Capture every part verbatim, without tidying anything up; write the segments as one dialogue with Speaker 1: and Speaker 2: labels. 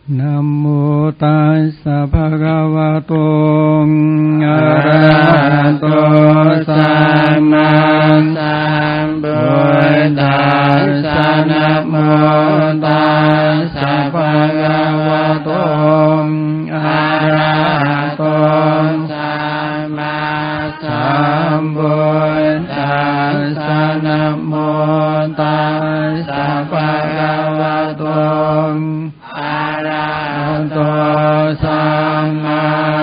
Speaker 1: Nam mô Tassa Bhagavato Arahato Samma Sambuddhassa. Nam mô Tassa Bhagavato Arahato Samma Sambuddhassa. Nam mô Tassa Bhagavato Arahato Samma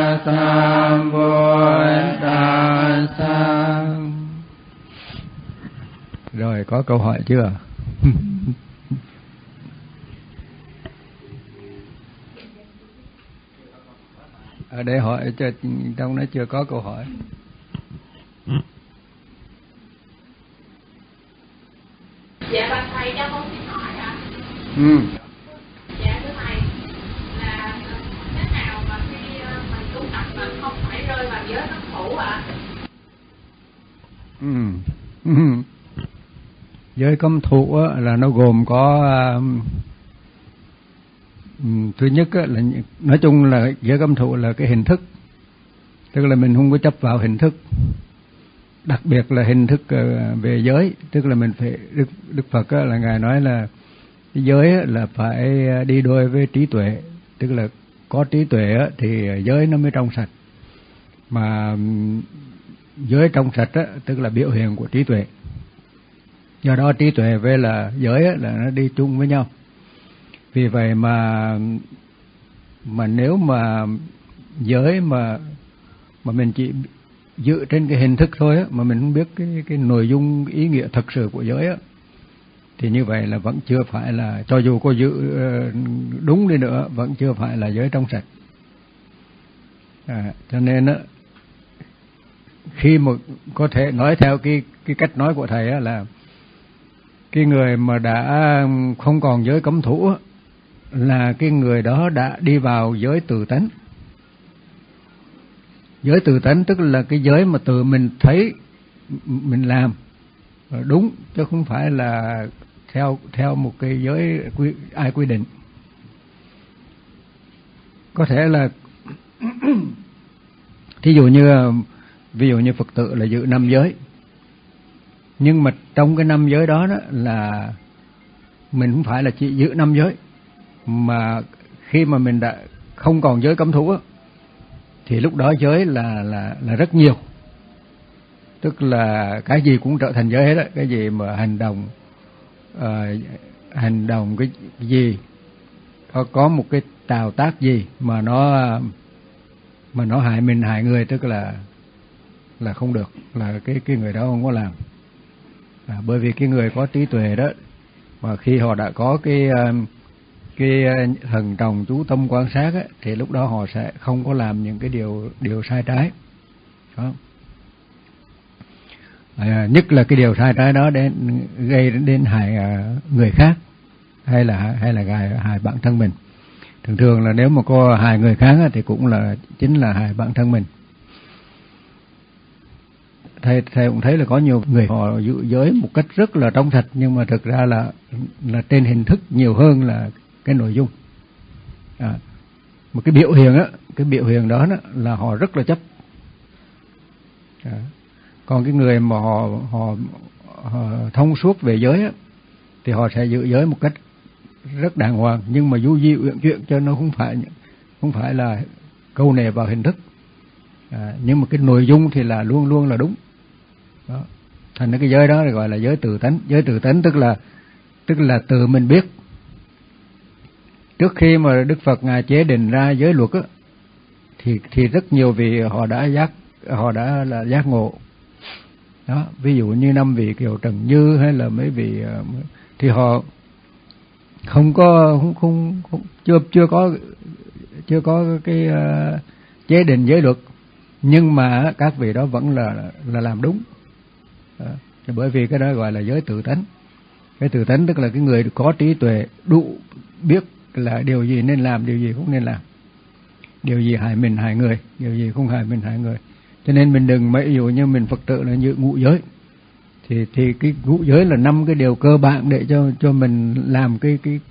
Speaker 1: Sambuddhassa. Rồi, có câu hỏi chưa? Ở đây hỏi cho trong nó chưa có câu hỏi.
Speaker 2: Dạ bạch thầy, cho con xin hỏi ạ.
Speaker 1: Ừ.
Speaker 2: Dạ thưa thầy, là thế nào mà khi mình tu tập mình không phải rơi vào giới cấm thủ ạ?
Speaker 1: Ừ. Ừ. Giới cấm thủ á, là nó gồm có um, thứ nhất á, là nói chung là giới cấm thủ là cái hình thức, tức là mình không có chấp vào hình thức, đặc biệt là hình thức uh, về giới, tức là mình phải Đức Đức Phật á, là ngài nói là cái giới á, là phải đi đôi với trí tuệ, tức là có trí tuệ á, thì giới nó mới trong sạch, mà um, giới trong sạch á, tức là biểu hiện của trí tuệ. Do đó trí tuệ với là giới á, là nó đi chung với nhau. Vì vậy mà mà nếu mà giới mà mà mình chỉ dựa trên cái hình thức thôi á, mà mình không biết cái cái nội dung ý nghĩa thật sự của giới á, thì như vậy là vẫn chưa phải là, cho dù có dự đúng đi nữa, vẫn chưa phải là giới trong sạch. À, cho nên á, khi mà có thể nói theo cái cái cách nói của thầy á, là cái người mà đã không còn giới cấm thủ á, là cái người đó đã đi vào giới từ tánh. Giới từ tánh tức là cái giới mà tự mình thấy mình làm đúng, chứ không phải là theo theo một cái giới quy, ai quy định. Có thể là thí dụ như ví dụ như Phật tử là giữ năm giới, nhưng mà trong cái năm giới đó, đó là mình không phải là chỉ giữ năm giới, mà khi mà mình đã không còn giới cấm thủ á, thì lúc đó giới là là là rất nhiều, tức là cái gì cũng trở thành giới hết á. Cái gì mà hành động uh, hành động cái, cái gì có có một cái tạo tác gì mà nó mà nó hại mình hại người, tức là là không được, là cái cái người đó không có làm. À, bởi vì cái người có trí tuệ đó, mà khi họ đã có cái cái thần trọng chú tâm quan sát á, thì lúc đó họ sẽ không có làm những cái điều điều sai trái. Đó. À, nhất là cái điều sai trái đó đến gây đến hại người khác, hay là hay là hại, hại bản thân mình. Thường thường là nếu mà có hại người khác á, thì cũng là chính là hại bản thân mình. Thầy, thầy cũng thấy là có nhiều người họ giữ giới một cách rất là trong sạch, nhưng mà thực ra là là trên hình thức nhiều hơn là cái nội dung. À, một cái biểu hiện á, cái biểu hiện đó, đó là họ rất là chấp. À, còn cái người mà họ, họ họ thông suốt về giới á, thì họ sẽ giữ giới một cách rất đàng hoàng, nhưng mà du di uyển chuyển, cho nó không phải không phải là câu nệ vào hình thức. À, nhưng mà cái nội dung thì là luôn luôn là đúng. Đó. Thành ra cái giới đó gọi là giới tự tánh. Giới tự tánh tức là tức là tự mình biết. Trước khi mà Đức Phật ngài chế định ra giới luật á, thì thì rất nhiều vị họ đã giác họ đã là giác ngộ. Đó, ví dụ như năm vị Kiều Trần Như hay là mấy vị thì họ không có không không, không chưa chưa có chưa có cái uh, chế định giới luật, nhưng mà các vị đó vẫn là là làm đúng. Đó. Bởi vì cái đó gọi là giới tự tánh. Cái tự tánh tức là cái người có trí tuệ đủ biết là điều gì nên làm, điều gì không nên làm, điều gì hại mình hại người, điều gì không hại mình hại người. Cho nên mình đừng mấy, ví dụ như mình Phật tử là như ngũ giới, thì thì cái ngũ giới là năm cái điều cơ bản để cho cho mình làm cái cái cái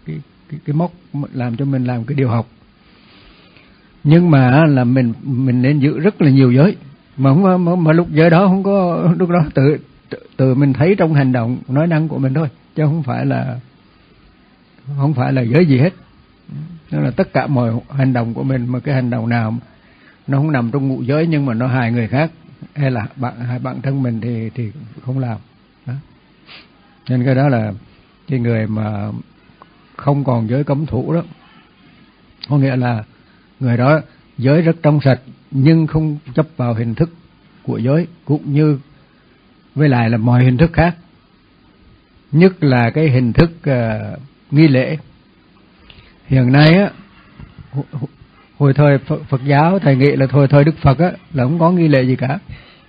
Speaker 1: cái, cái mốc làm cho mình làm cái điều học. Nhưng mà là mình mình nên giữ rất là nhiều giới, mà không mà, mà lúc giới đó không có, lúc đó tự tự mình thấy trong hành động nói năng của mình thôi, chứ không phải là không phải là giới gì hết. Đó là tất cả mọi hành động của mình, mà cái hành động nào nó không nằm trong ngũ giới nhưng mà nó hại người khác hay là bạn hại bản thân mình thì thì không làm. Đó. Nên cái đó là cái người mà không còn giới cấm thủ đó, có nghĩa là người đó giới rất trong sạch nhưng không chấp vào hình thức của giới, cũng như với lại là mọi hình thức khác, nhất là cái hình thức uh, nghi lễ. Hiện nay á, hồi thời Phật, Phật giáo thầy nghĩ là hồi thời Đức Phật á là không có nghi lễ gì cả,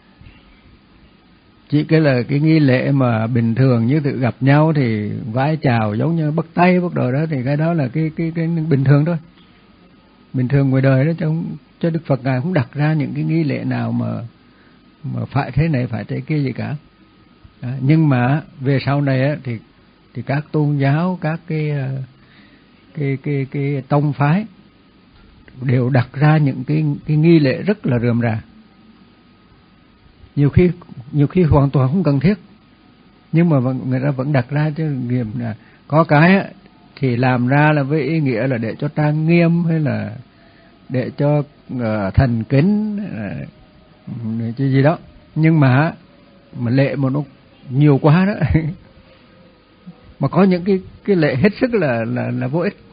Speaker 1: chỉ cái là cái nghi lễ mà bình thường như tự gặp nhau thì vái chào giống như bắt tay bắt đầu đó, thì cái đó là cái cái cái bình thường thôi, bình thường ngoài đời đó, chứ không, cho Đức Phật ngài cũng đặt ra những cái nghi lễ nào mà mà phải thế này phải thế kia gì cả. Đó. Nhưng mà về sau này á, thì thì các tôn giáo, các cái cái cái cái tông phái đều đặt ra những cái cái nghi lễ rất là rườm rà, nhiều khi nhiều khi hoàn toàn không cần thiết, nhưng mà người ta vẫn đặt ra, chứ nghiêm là có cái á, thì làm ra là với ý nghĩa là để cho trang nghiêm hay là để cho uh, thành kính uh, chứ gì đó, nhưng mà mà lệ mà nó nhiều quá đó mà có những cái cái lệ hết sức là là là vô ích.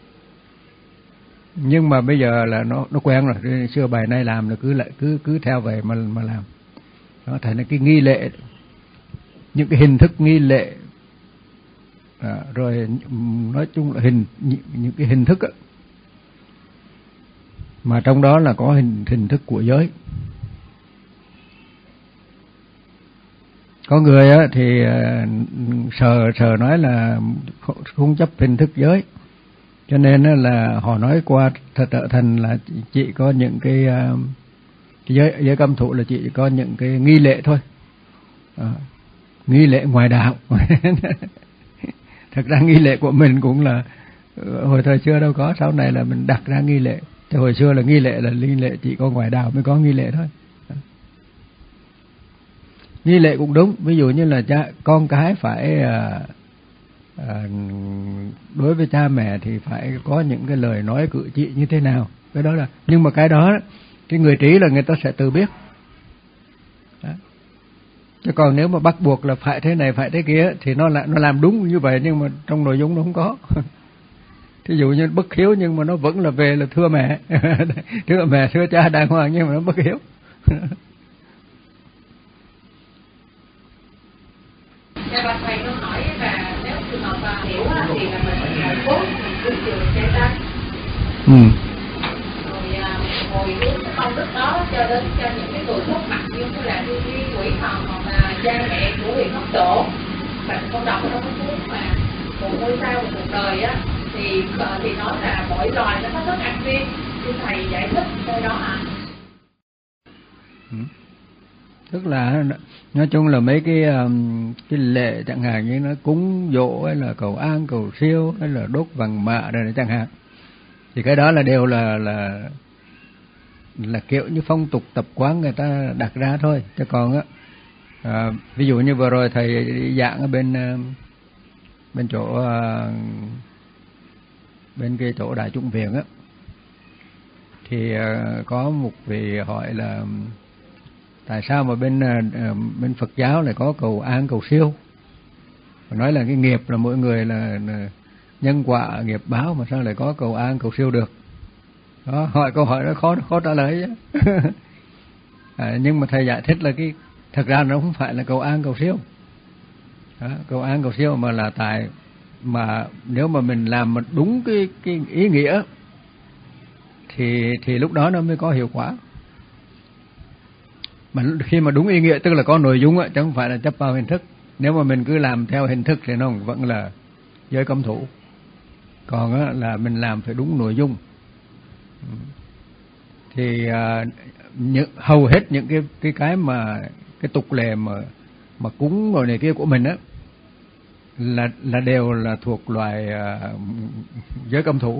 Speaker 1: Nhưng mà bây giờ là nó nó quen rồi, xưa bài nay làm là cứ lại cứ cứ theo về mà mà làm. Đó, thành ra cái nghi lệ, những cái hình thức nghi lệ, à, rồi nói chung là hình những, những cái hình thức á, mà trong đó là có hình hình thức của giới. Có người á thì sờ sờ nói là không chấp hình thức giới, cho nên là họ nói qua trở thành là chỉ có những cái, cái giới giới cấm thủ là chỉ có những cái nghi lệ thôi, à, nghi lệ ngoài đạo. Thật ra nghi lệ của mình cũng là hồi thời xưa đâu có, sau này là mình đặt ra nghi lệ, thì hồi xưa là nghi lệ là nghi lệ chỉ có ngoài đạo mới có nghi lệ thôi. Nghi lệ cũng đúng, ví dụ như là cha con cái phải à, à, đối với cha mẹ thì phải có những cái lời nói cử chỉ như thế nào, cái đó là, nhưng mà cái đó cái người trí là người ta sẽ tự biết. Đó. Chứ còn nếu mà bắt buộc là phải thế này phải thế kia thì nó là nó làm đúng như vậy, nhưng mà trong nội dung nó không có. Thí dụ như bất hiếu nhưng mà nó vẫn là về là thưa mẹ, thưa mẹ thưa cha đàng hoàng, nhưng mà nó bất hiếu.
Speaker 2: Dạ bà thầy con hỏi là nếu trường hợp bà hiểu thì là mình ngồi cốt, mình cứ trường chạy ra.
Speaker 1: Ừ.
Speaker 2: Rồi ngồi hướng cái công đức đó cho đến cho những cái người mất mặt như là như quỷ thần hoặc là cha mẹ của huyền hấp tổ. Bạn con đọc trong cái cuốn mà một ngôi sao một cuộc đời á, thì thì nói là mỗi loài nó có thức ăn riêng, thì thầy giải thích cái đó ạ.
Speaker 1: Ừ. Tức là nói chung là mấy cái cái lệ chẳng hạn như nó cúng dỗ hay là cầu an cầu siêu hay là đốt vàng mạ rồi chẳng hạn, thì cái đó là đều là là là kiểu như phong tục tập quán người ta đặt ra thôi. Chứ còn á, à, ví dụ như vừa rồi thầy giảng ở bên bên chỗ bên cái chỗ Đại Chúng Viện á, thì có một vị hỏi là tại sao mà bên bên Phật giáo lại có cầu an cầu siêu, nói là cái nghiệp là mỗi người là, là nhân quả nghiệp báo, mà sao lại có cầu an cầu siêu được. Đó, hỏi câu hỏi đó khó khó trả lời chứ. À, nhưng mà thầy giải thích là cái thật ra nó không phải là cầu an cầu siêu. Đó, cầu an cầu siêu mà là tại mà nếu mà mình làm mà đúng cái cái ý nghĩa thì thì lúc đó nó mới có hiệu quả. Mà khi mà đúng ý nghĩa tức là có nội dung á, chứ không phải là chấp vào hình thức. Nếu mà mình cứ làm theo hình thức thì nó vẫn là giới cấm thủ. Còn á, là mình làm phải đúng nội dung. Thì à, những, hầu hết những cái cái cái mà cái tục lệ mà mà cúng rồi này kia của mình á, là là đều là thuộc loài uh, giới cấm thủ.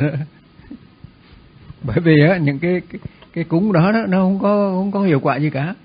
Speaker 1: Bởi vì á, những cái, cái cái cúng đó, đó nó không có không có hiệu quả gì cả.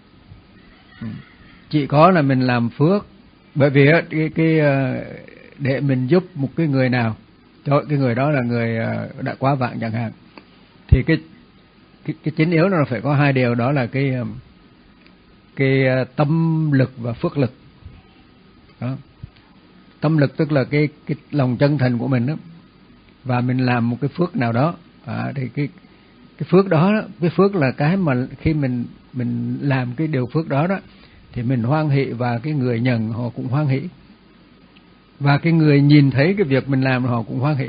Speaker 1: Chỉ có là mình làm phước, bởi vì á, cái cái để mình giúp một cái người nào, cho cái người đó là người đã quá vãng chẳng hạn, thì cái cái cái chính yếu nó phải có hai điều, đó là cái cái tâm lực và phước lực. Đó. Tâm lực tức là cái cái lòng chân thành của mình đó, và mình làm một cái phước nào đó, à, thì cái cái phước đó, cái phước là cái mà khi mình mình làm cái điều phước đó đó thì mình hoan hỷ, và cái người nhận họ cũng hoan hỷ, và cái người nhìn thấy cái việc mình làm họ cũng hoan hỷ.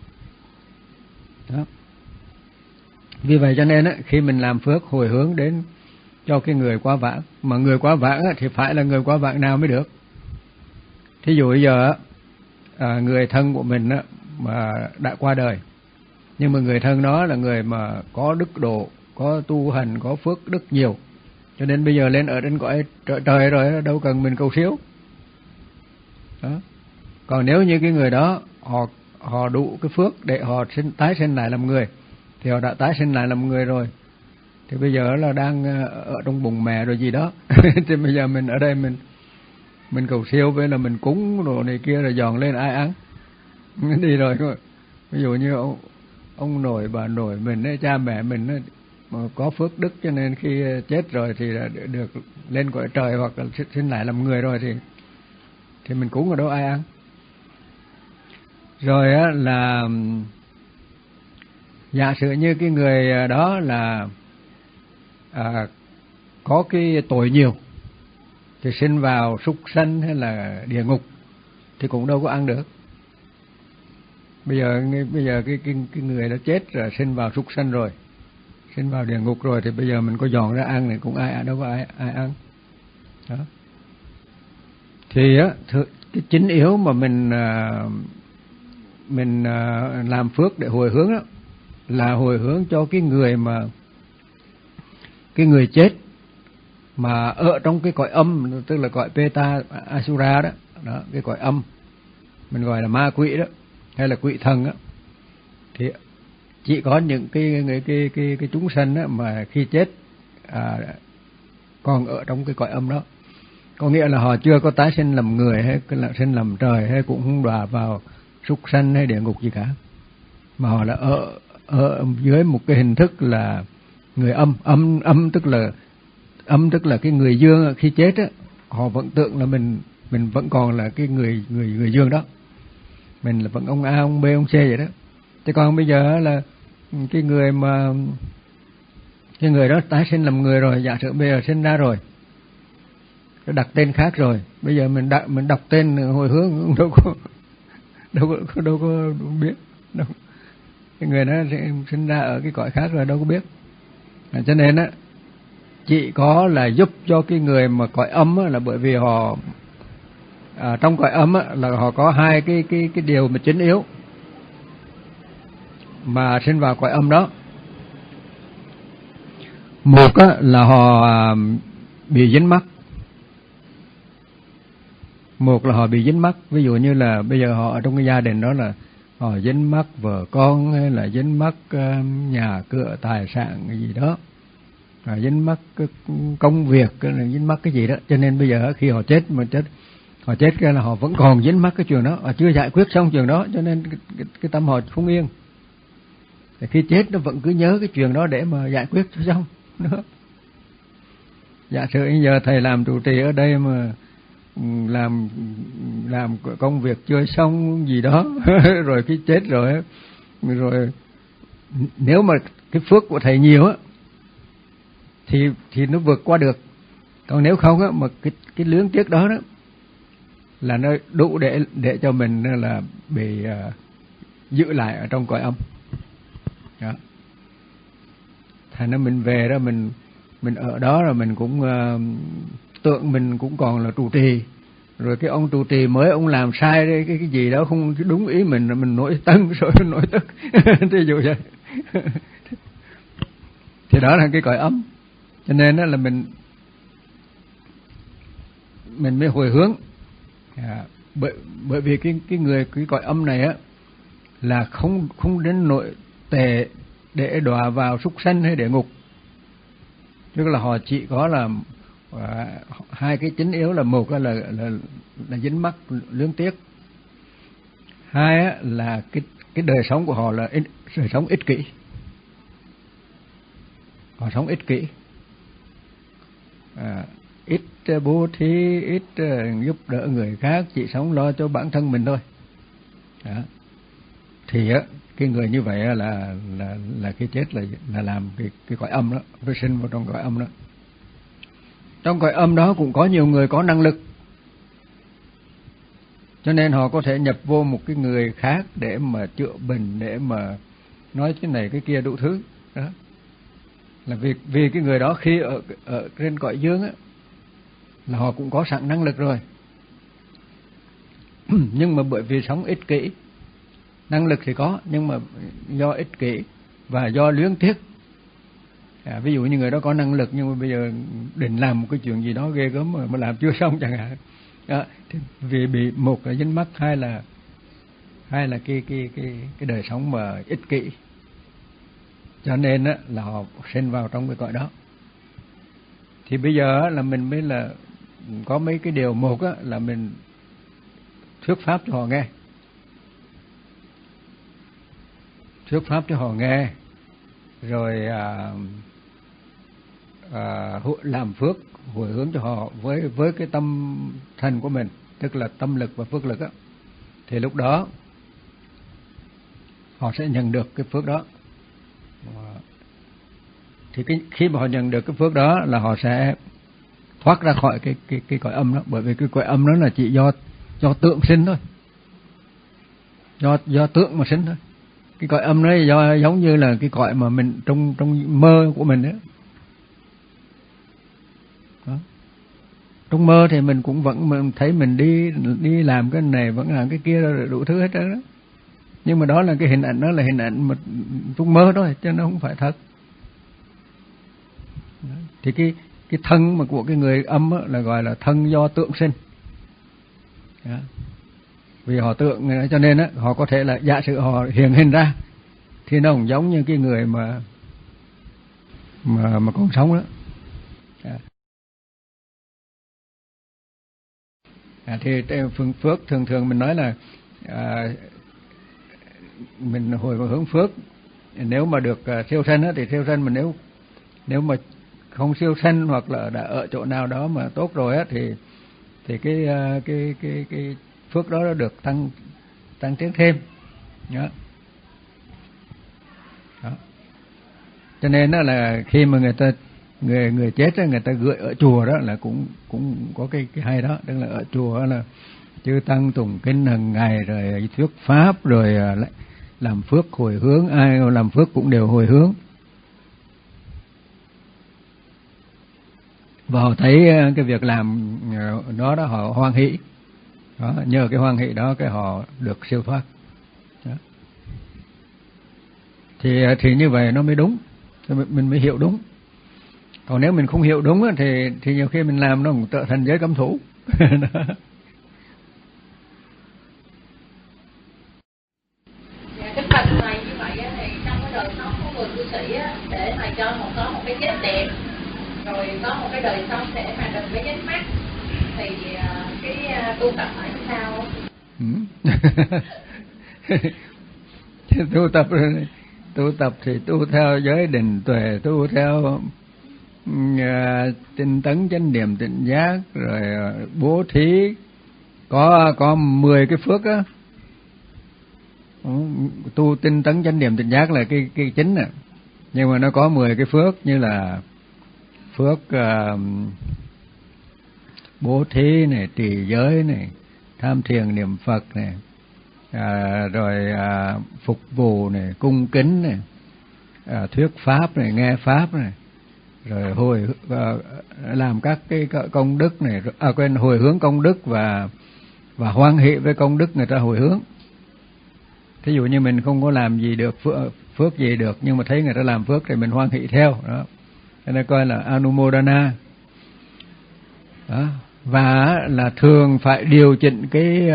Speaker 1: Đó. Vì vậy cho nên á, khi mình làm phước hồi hướng đến cho cái người quá vãng, mà người quá vãng á, thì phải là người quá vãng nào mới được. Thí dụ bây giờ á, à, người thân của mình á, mà đã qua đời, nhưng mà người thân đó là người mà có đức độ, có tu hành, có phước đức nhiều, cho nên bây giờ lên ở trên cõi trời, trời rồi, đâu cần mình cầu siêu. Đó. Còn nếu như cái người đó họ họ đủ cái phước để họ sinh, tái sinh lại làm người, thì họ đã tái sinh lại làm người rồi, thì bây giờ là đang ở trong bụng mẹ rồi gì đó. Thì bây giờ mình ở đây mình mình cầu siêu với là mình cúng đồ này kia rồi dọn lên ai ăn đi rồi. Ví dụ như ông, ông nội bà nội mình ấy, cha mẹ mình ấy, mà có phước đức cho nên khi chết rồi thì được lên cõi trời hoặc là sinh lại làm người rồi, thì thì mình cúng ở đâu ai ăn. Rồi á, là giả sử như cái người đó là à, có cái tội nhiều thì sinh vào súc sanh hay là địa ngục thì cũng đâu có ăn được. Bây giờ bây giờ cái cái cái người đã chết rồi, sinh vào súc sanh rồi, sinh vào địa ngục rồi, thì bây giờ mình có dọn ra ăn thì cũng ai đâu có ai ai ăn. Đó. Thì á, cái chính yếu mà mình mình làm phước để hồi hướng đó, là hồi hướng cho cái người mà cái người chết mà ở trong cái cõi âm, tức là cõi Peta Asura đó, đó, cái cõi âm mình gọi là ma quỷ đó, hay là quỷ thần đó, thì chỉ có những cái cái cái cái, cái chúng sanh đó mà khi chết à, còn ở trong cái cõi âm đó, có nghĩa là họ chưa có tái sinh làm người hay là sinh làm trời, hay cũng không đọa vào súc sanh hay địa ngục gì cả, mà họ là ở ở dưới một cái hình thức là người âm. Âm âm tức là âm tức là cái người dương khi chết á, họ vẫn tưởng là mình mình vẫn còn là cái người người người dương đó, mình là vẫn ông A, ông B, ông C vậy đó. Chứ còn bây giờ là cái người mà cái người đó tái sinh làm người rồi, giả sử bây giờ sinh ra rồi, đặt tên khác rồi, bây giờ mình đặt mình đọc tên hồi hướng đâu có đâu có đâu có biết đâu. Cái người đó sinh ra ở cái cõi khác rồi đâu có biết. À, cho nên á, chỉ có là giúp cho cái người mà cõi âm á, là bởi vì họ à, trong cõi âm á, là họ có hai cái cái cái điều mà chính yếu mà sinh vào cõi âm đó. Một á, là họ bị dính mắc, một là họ bị dính mắc. Ví dụ như là bây giờ họ ở trong cái gia đình đó là họ dính mắc vợ con, hay là dính mắc nhà cửa tài sản cái gì đó, rồi dính mắc công việc, là dính mắc cái gì đó. Cho nên bây giờ khi họ chết mà chết họ chết cái là họ vẫn còn dính mắc cái chuyện đó, họ chưa giải quyết xong chuyện đó, cho nên cái, cái, cái tâm họ không yên. Thì khi chết nó vẫn cứ nhớ cái chuyện đó để mà giải quyết cho xong nữa. Giả sử bây giờ thầy làm trụ trì ở đây mà làm làm công việc chưa xong gì đó rồi khi chết rồi rồi nếu mà cái phước của thầy nhiều á thì thì nó vượt qua được. Còn nếu không á, mà cái cái luyến tiếc đó đó là nó đủ để để cho mình là bị uh, giữ lại ở trong cõi âm. Đó. Thành ra mình về đó, mình mình ở đó rồi mình cũng uh, tưởng mình cũng còn là trụ trì, rồi cái ông trụ trì mới ông làm sai cái cái gì đó không đúng ý mình, rồi mình nổi tân rồi nổi tức. Thí dụ vậy. Thì đó là cái cõi âm. Cho nên đó là mình mình mới hồi hướng. À, bởi bởi vì cái cái người cái cõi âm này á là không không đến nội tệ để đọa vào súc sanh hay địa ngục, tức là họ chỉ có là à, hai cái chính yếu là một là là, là, là dính mắc luyến tiếc, hai á, là cái cái đời sống của họ là ít, đời sống ích kỷ, họ sống ích kỷ, à, ít bố thí, ít giúp đỡ người khác, chỉ sống lo cho bản thân mình thôi. Đó. Thì á cái người như vậy là là là cái chết là là làm cái cái cõi âm đó, phải sinh vào trong cõi âm đó. Trong cõi âm đó cũng có nhiều người có năng lực, cho nên họ có thể nhập vô một cái người khác để mà chữa bệnh, để mà nói cái này cái kia đủ thứ. Đó là vì vì cái người đó khi ở ở trên cõi dương á là họ cũng có sẵn năng lực rồi. Nhưng mà bởi vì sống ích kỷ, năng lực thì có nhưng mà do ích kỷ và do luyến tiếc. À, ví dụ như người đó có năng lực nhưng mà bây giờ định làm một cái chuyện gì đó ghê gớm mà, mà làm chưa xong chẳng hạn. Đó, thì vì bị một là dính mắc, hai là hai là cái cái cái cái đời sống mà ích kỷ, cho nên á là họ sinh vào trong cái cõi đó. Thì bây giờ là mình mới là có mấy cái điều, một á là mình thuyết pháp cho họ nghe, thuyết pháp cho họ nghe, rồi à, à, làm phước hồi hướng cho họ với với cái tâm thần của mình, tức là tâm lực và phước lực á, thì lúc đó họ sẽ nhận được cái phước đó. Thì cái, khi mà họ nhận được cái phước đó là họ sẽ thoát ra khỏi cái cái cái cõi âm đó, bởi vì cái cõi âm đó là chỉ do do tượng sinh thôi, do do tượng mà sinh thôi. Cái cõi âm đó do giống như là cái cõi mà mình trong trong mơ của mình đó. Đó. Trong mơ thì mình cũng vẫn mình thấy mình đi đi làm cái này, vẫn làm cái kia, đủ thứ hết đó. Nhưng mà đó là cái hình ảnh, đó là hình ảnh mà trong mơ thôi, chứ nó không phải thật. Đó. Thì cái cái thân mà của cái người âm là gọi là thân do tượng sinh. Đó. Vì họ tượng cho nên á họ có thể là giả sử họ hiện hình ra thì nó cũng giống như cái người mà mà mà còn sống đó. À. À, thì phương phước thường thường mình nói là à, mình hồi hướng phước, nếu mà được uh, siêu sanh á thì siêu sanh, mà nếu nếu mà không siêu sanh hoặc là đã ở chỗ nào đó mà tốt rồi á thì thì cái uh, cái cái cái phước đó nó được tăng tăng tiến thêm. Đó. Đó. Cho nên đó là khi mà người ta người người chết đó, người ta gửi ở chùa đó là cũng cũng có cái cái hay đó, tức là ở chùa là chư tăng tụng kinh hàng ngày, rồi thuyết pháp, rồi làm phước hồi hướng, ai làm phước cũng đều hồi hướng. Và họ thấy cái việc làm đó đó họ hoan hỷ. Đó, nhờ cái hoan hỷ đó cái họ được siêu thoát. Đó. Thì thì như vậy nó mới đúng, mình mới hiểu đúng. Còn nếu mình không hiểu đúng thì thì nhiều khi mình làm nó cũng trở thành giới cấm thủ.
Speaker 2: Dạ, cái phần này như vậy thì trong cái đời sống của người cư sĩ á, để mà cho một có một cái chết đẹp, rồi có một cái đời sống để mà đừng có dính mắc, thì cái tu tập phải làm sao?
Speaker 1: tu tập tu tập thì tu theo giới định tuệ, tu theo uh, tinh tấn chánh niệm tỉnh giác, rồi uh, bố thí, có có mười cái phước á. Tu tinh tấn chánh niệm tỉnh giác là cái cái chính à, nhưng mà nó có mười cái phước, như là phước uh, bố thí này, trì giới này, tham thiền niệm Phật này, à, rồi à, phục vụ này, cung kính này, à, thuyết pháp này, nghe pháp này, rồi hồi à, làm các cái công đức này, à, quên hồi hướng công đức và và hoan hỷ với công đức người ta hồi hướng. Thí dụ như mình không có làm gì được phước, phước gì được, nhưng mà thấy người ta làm phước thì mình hoan hỷ theo đó, cái này coi là Anumodana. Đó. và là thường phải điều chỉnh cái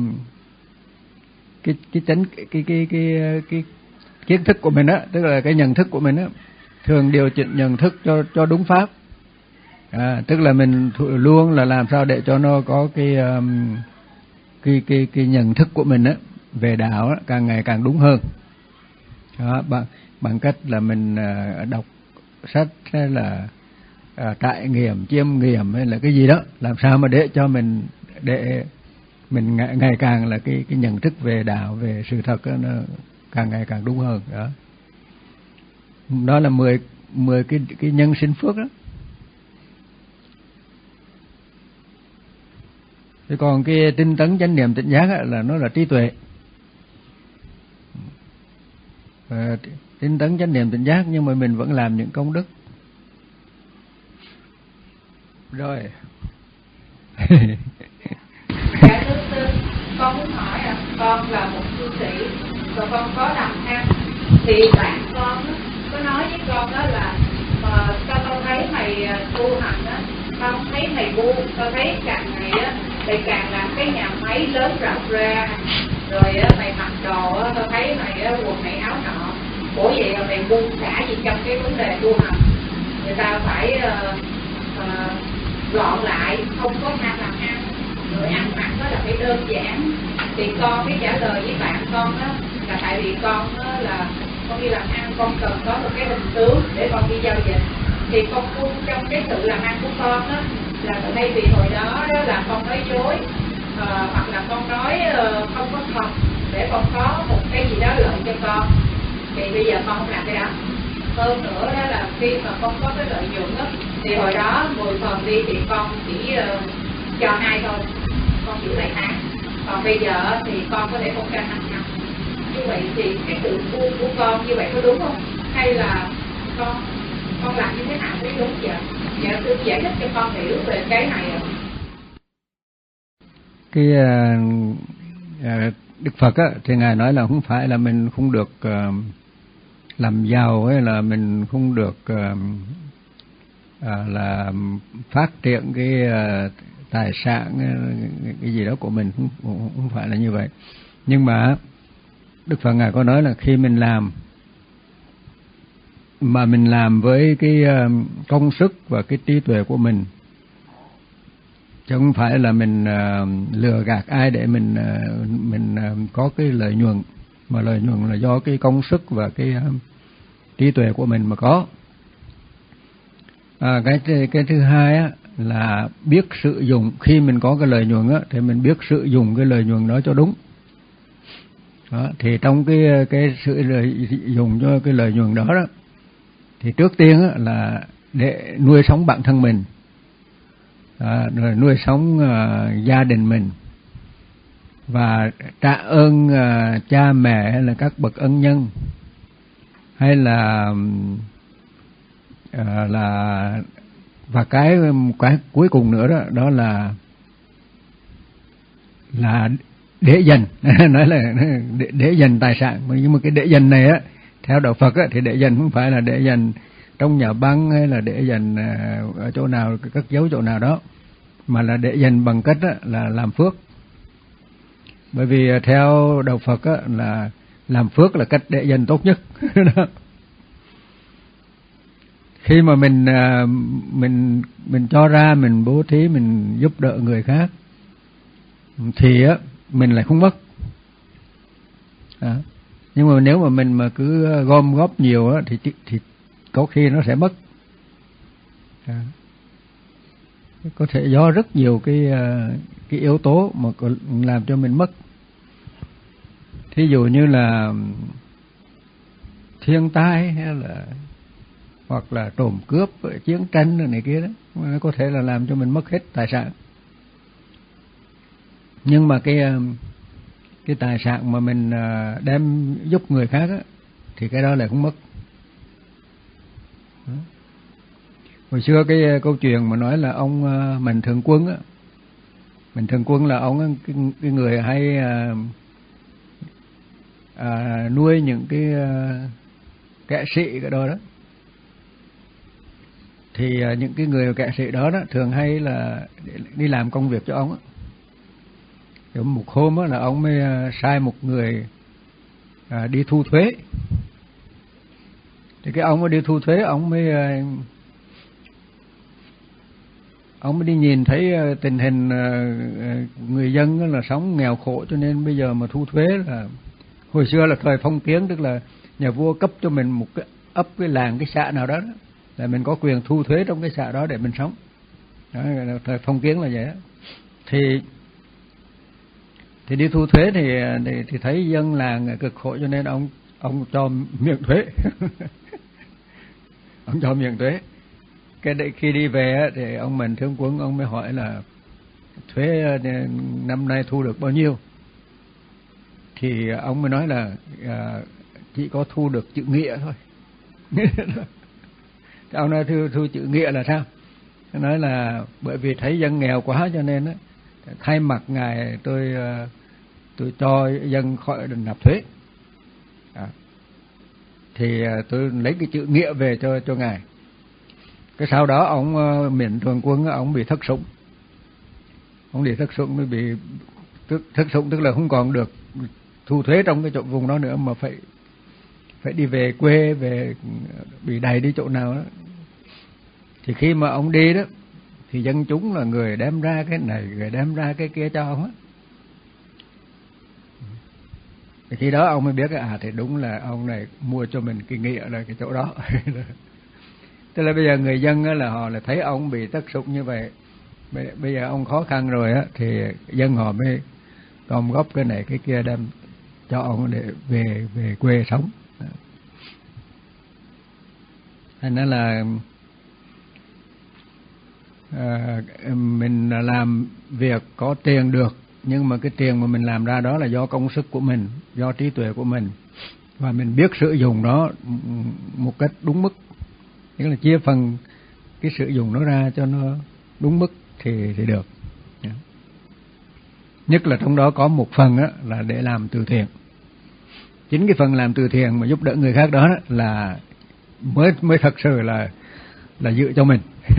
Speaker 1: cái cái chánh cái cái cái cái, cái kiến thức của mình á, tức là cái nhận thức của mình á, thường điều chỉnh nhận thức cho cho đúng pháp. À, tức là mình luôn là làm sao để cho nó có cái um, cái cái cái nhận thức của mình á về đạo á, càng ngày càng đúng hơn. Đó, bằng bằng cách là mình uh, đọc sách hay là uh, trải nghiệm, chiêm nghiệm hay là cái gì đó, làm sao mà để cho mình để mình ngày, ngày càng là cái cái nhận thức về đạo, về sự thật đó, nó càng ngày càng đúng hơn. Đó, đó là mười mười cái cái nhân sinh phước đó. Thế còn cái tinh tấn chánh niệm tỉnh giác á, là nó là trí tuệ. À, tinh tấn chánh niệm tỉnh giác, nhưng mà mình vẫn làm những công đức. Rồi.
Speaker 2: Dạ thưa sư, con muốn hỏi là con là một cư sĩ và con có làm ăn, thì bạn con có nói với con đó là mà sao tao thấy mày tu hành á, tao không thấy mày bu, tao thấy càng ngày á mày càng làm cái nhà máy lớn rộng ra, rồi á mày mặc đồ á, tao thấy mày á quần này áo nọ, bổ vậy là mày buông xả gì trong cái vấn đề tu hành, người ta phải uh, uh, gọn lại, không có ham làm ăn, rồi ăn mặc đó là phải đơn giản. Thì con cái trả lời với bạn con đó là tại vì con đó là con đi làm ăn, con cần có một cái hình tướng để con đi giao dịch, thì con buông trong cái sự làm ăn của con đó là thay vì hồi đó, đó là con nói dối, uh, hoặc là con nói uh, không có thật để con có một cái gì đó lợi cho con, thì bây giờ con không làm cái đó. Hơn nữa đó là khi mà con có cái lợi nhuận đó, thì hồi đó mười phần đi thì con chỉ uh, cho hai thôi, con giữ lại hai. Còn bây giờ thì con có thể không cho năm năm. Như vậy thì cái sự buông của con như vậy có đúng không? Hay là con con làm như thế nào mới đúng vậy? Dạ tôi giải thích cho con hiểu về cái này ạ.
Speaker 1: Cái uh, Đức Phật á, thì ngài nói là không phải là mình không được uh, làm giàu hay là mình không được uh, uh, là phát triển cái uh, tài sản cái gì đó của mình, không, không phải là như vậy. Nhưng mà Đức Phật ngài có nói là khi mình làm mà mình làm với cái uh, công sức và cái trí tuệ của mình, chứ không phải là mình uh, lừa gạt ai để mình uh, mình uh, có cái lợi nhuận, mà lợi nhuận là do cái công sức và cái uh, trí tuệ của mình mà có. À, cái cái thứ hai á là biết sử dụng. Khi mình có cái lợi nhuận á thì mình biết sử dụng cái lợi nhuận đó cho đúng. Đó, thì trong cái cái sự lợi dụng cho cái lợi nhuận đó đó, thì trước tiên á là để nuôi sống bản thân mình, à, rồi nuôi sống uh, gia đình mình, và trả ơn uh, cha mẹ hay là các bậc ân nhân, hay là uh, là và cái cái cuối cùng nữa đó đó là là để dành nói là để, để dành tài sản. Nhưng mà cái để dành này á, theo đạo Phật á, thì để dành không phải là để dành trong nhà băng hay là để dành ở chỗ nào, cất giấu chỗ nào đó, mà là để dành bằng cách á, là làm phước. Bởi vì theo đạo Phật á, là làm phước là cách để dành tốt nhất. Khi mà mình mình mình cho ra, mình bố thí, mình giúp đỡ người khác, thì á mình lại không mất. À, nhưng mà nếu mà mình mà cứ gom góp nhiều á thì thì có khi nó sẽ mất. À, có thể do rất nhiều cái cái yếu tố mà làm cho mình mất. Thí dụ như là thiên tai, hay là hoặc là trộm cướp, chiến tranh này kia đó, nó có thể là làm cho mình mất hết tài sản. Nhưng mà cái cái tài sản mà mình đem giúp người khác á, thì cái đó lại không mất. Đó. Hồi xưa cái câu chuyện mà nói là ông Mạnh Thường Quân á, Mạnh Thường Quân là ông cái, cái người hay à, à, nuôi những cái à, kẻ sĩ cái đó đó. Thì cái thì những cái người kệ sĩ đó, đó thường hay là đi làm công việc cho ông á. Thì một hôm á là ông mới sai một người à, đi thu thuế. Thì cái ông mới đi thu thuế, ông mới ông mới đi nhìn thấy tình hình người dân là sống nghèo khổ, cho nên bây giờ mà thu thuế là hồi xưa là thời phong kiến, tức là nhà vua cấp cho mình một cái ấp, cái làng, cái xã nào đó, đó là mình có quyền thu thuế trong cái xã đó để mình sống. Đó, thời phong kiến là vậy đó. Thì thì đi thu thuế thì thì, thì thấy dân làng cực khổ, cho nên ông ông cho miễn thuế. Ông cho miễn thuế. Cái đấy, khi đi về thì ông Mạnh Thương Quân ông mới hỏi là thuế năm nay thu được bao nhiêu. Thì ông mới nói là à, chỉ có thu được chữ nghĩa thôi. Ông nói thu, thu chữ nghĩa là sao? Ông nói là bởi vì thấy dân nghèo quá cho nên đó, thay mặt ngài tôi tôi cho dân khỏi nộp thuế. À, thì tôi lấy cái chữ nghĩa về cho cho ngài. Cái sau đó ông Miễn Thường Quân ông bị thất sủng. Ông bị thất sủng mới bị tức thất sủng tức là không còn được thu thuế trong cái chỗ vùng đó nữa, mà phải phải đi về quê, về bị đày đi chỗ nào đó. Thì khi mà ông đi đó thì dân chúng là người đem ra cái này, người đem ra cái kia cho ông á. Thì khi đó ông mới biết à thì đúng là ông này mua cho mình cái nghĩa là cái chỗ đó. Tức là bây giờ người dân là họ là thấy ông bị thất sủng như vậy, bây giờ ông khó khăn rồi á, thì dân họ mới gom góp cái này cái kia đem cho ông để về về quê sống. Thành ra là à, mình làm việc có tiền được, nhưng mà cái tiền mà mình làm ra đó là do công sức của mình, do trí tuệ của mình, và mình biết sử dụng nó một cách đúng mức, tức là chia phần cái sử dụng nó ra cho nó đúng mức thì thì được. Nhất là trong đó có một phần á, là để làm từ thiện. Chính cái phần làm từ thiện mà giúp đỡ người khác đó là mới mới thật sự là là giữ cho mình.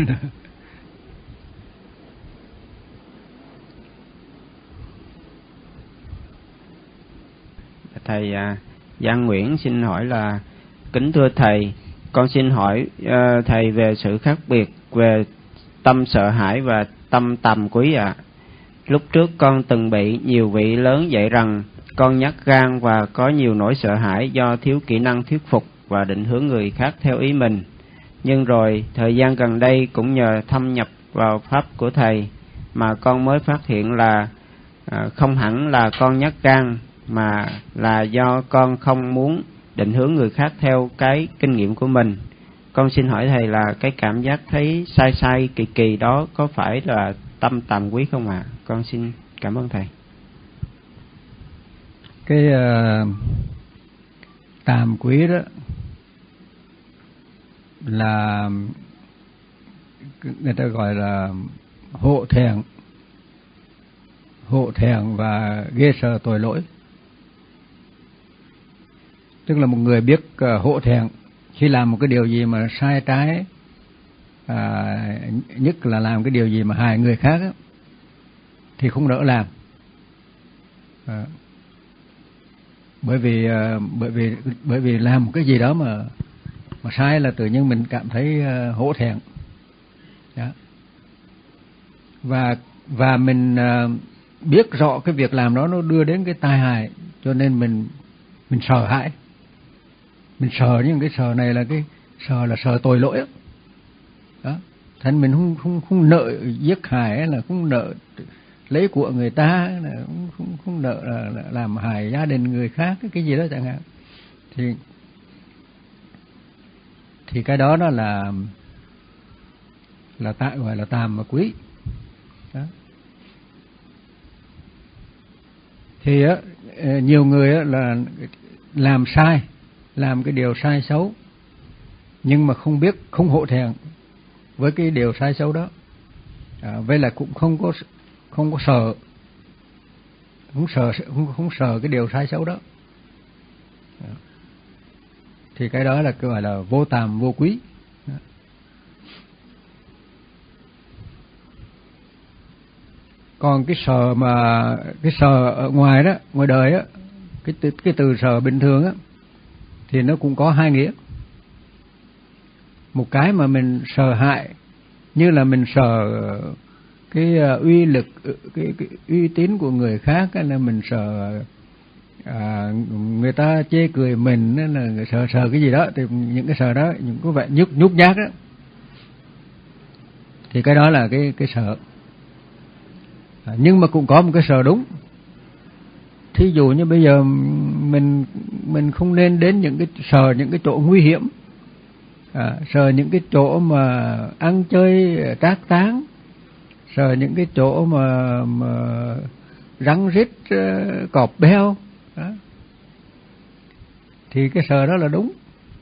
Speaker 3: Thầy à, Giang Nguyễn xin hỏi là: kính thưa thầy, con xin hỏi uh, thầy về sự khác biệt về tâm sợ hãi và tâm tàm quý ạ. À. Lúc trước con từng bị nhiều vị lớn dạy rằng con nhát gan và có nhiều nỗi sợ hãi do thiếu kỹ năng thuyết phục và định hướng người khác theo ý mình. Nhưng rồi thời gian gần đây cũng nhờ thâm nhập vào pháp của thầy mà con mới phát hiện là à, không hẳn là con nhát gan, mà là do con không muốn định hướng người khác theo cái kinh nghiệm của mình. Con xin hỏi thầy là cái cảm giác thấy sai sai kỳ kỳ đó có phải là tâm tàm quý không ạ? À? Con xin cảm ơn thầy.
Speaker 1: Cái uh, tàm quý đó là người ta gọi là hộ thẹn, hộ thẹn và ghê sợ tội lỗi. Tức là một người biết uh, hộ thẹn khi làm một cái điều gì mà sai trái, à, nhất là làm cái điều gì mà hại người khác á, thì không nỡ làm. À, bởi vì à, bởi vì bởi vì làm một cái gì đó mà mà sai là tự nhiên mình cảm thấy uh, hổ thẹn. Đó. Và và mình uh, biết rõ cái việc làm đó nó đưa đến cái tai hại, cho nên mình mình sợ hãi. Mình sợ, nhưng cái sợ này là cái sợ là sợ tội lỗi đó. Đó. Thành mình không không không nợ giết hại, là không nợ lấy của người ta, là không không, không nợ là, là làm hại gia đình người khác, cái gì đó chẳng hạn. Thì thì cái đó nó là là tại gọi là tàm và quý. Đó. Thì á, nhiều người á là làm sai, làm cái điều sai xấu, nhưng mà không biết, không hổ thẹn với cái điều sai xấu đó. À, vậy là cũng không có không có sợ, không sợ không, không sợ cái điều sai xấu đó. À, thì cái đó là gọi là vô tàm vô quý. Còn cái sợ mà cái sợ ở ngoài đó, ngoài đời á, cái từ, cái từ sợ bình thường á thì nó cũng có hai nghĩa. Một cái mà mình sợ hãi, như là mình sợ cái uy lực, cái, cái uy tín của người khác, hay là mình sợ à, người ta chê cười mình, nên là sợ sợ cái gì đó, thì những cái sợ đó, những cái vẻ nhút nhút nhát đó, thì cái đó là cái cái sợ. À, nhưng mà cũng có một cái sợ đúng. Thí dụ như bây giờ mình mình không nên đến những cái sợ những cái chỗ nguy hiểm, à, sợ những cái chỗ mà ăn chơi trác táng, sợ những cái chỗ mà, mà rắn rít cọp beo đó. Thì cái sợ đó là đúng,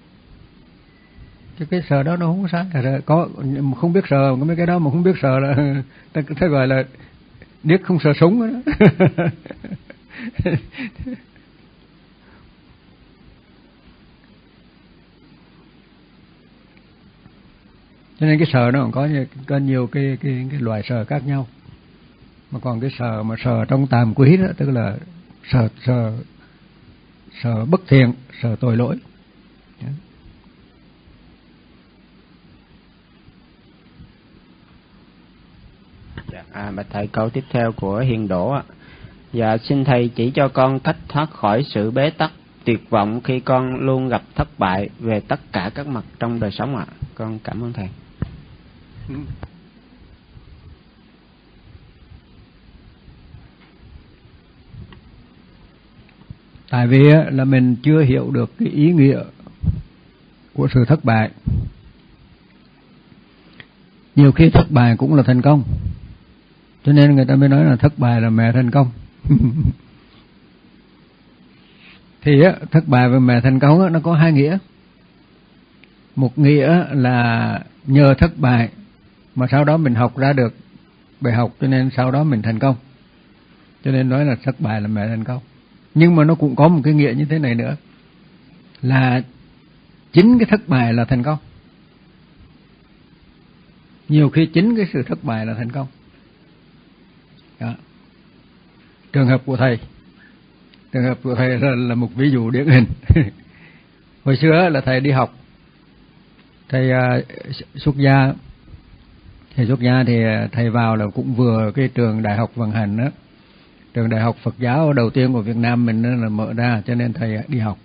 Speaker 1: chứ cái sợ đó nó không sai. Có không biết sợ mấy cái đó mà không biết sợ là ta, ta gọi là điếc không sợ súng đó. Cho nên cái sợ nó còn có, có nhiều cái, cái, cái loại sợ khác nhau. Mà còn cái sợ mà sợ trong tam quý đó, tức là sợ sợ sợ bất thiện, sợ tội lỗi.
Speaker 3: À, bạch thầy, câu tiếp theo của Hiền Đỗ ạ. Dạ, xin thầy chỉ cho con cách thoát khỏi sự bế tắc, tuyệt vọng khi con luôn gặp thất bại về tất cả các mặt trong đời sống ạ. Con cảm ơn thầy.
Speaker 1: Tại vì là mình chưa hiểu được cái ý nghĩa của sự thất bại. Nhiều khi thất bại cũng là thành công, cho nên người ta mới nói là thất bại là mẹ thành công. Thì á, thất bại và mẹ thành công á, nó có hai nghĩa. Một nghĩa là nhờ thất bại mà sau đó mình học ra được bài học, cho nên sau đó mình thành công, cho nên nói là thất bại là mẹ thành công. Nhưng mà nó cũng có một cái nghĩa như thế này nữa, là chính cái thất bại là thành công. Nhiều khi chính cái sự thất bại là thành công. Đó. Trường hợp của thầy, trường hợp của thầy là, là một ví dụ điển hình. Hồi xưa là thầy đi học, thầy uh, xuất gia, thầy xuất gia thì thầy vào là cũng vừa cái trường đại học vận hành đó, trường đại học Phật giáo đầu tiên của Việt Nam mình là mở ra, cho nên thầy đi học.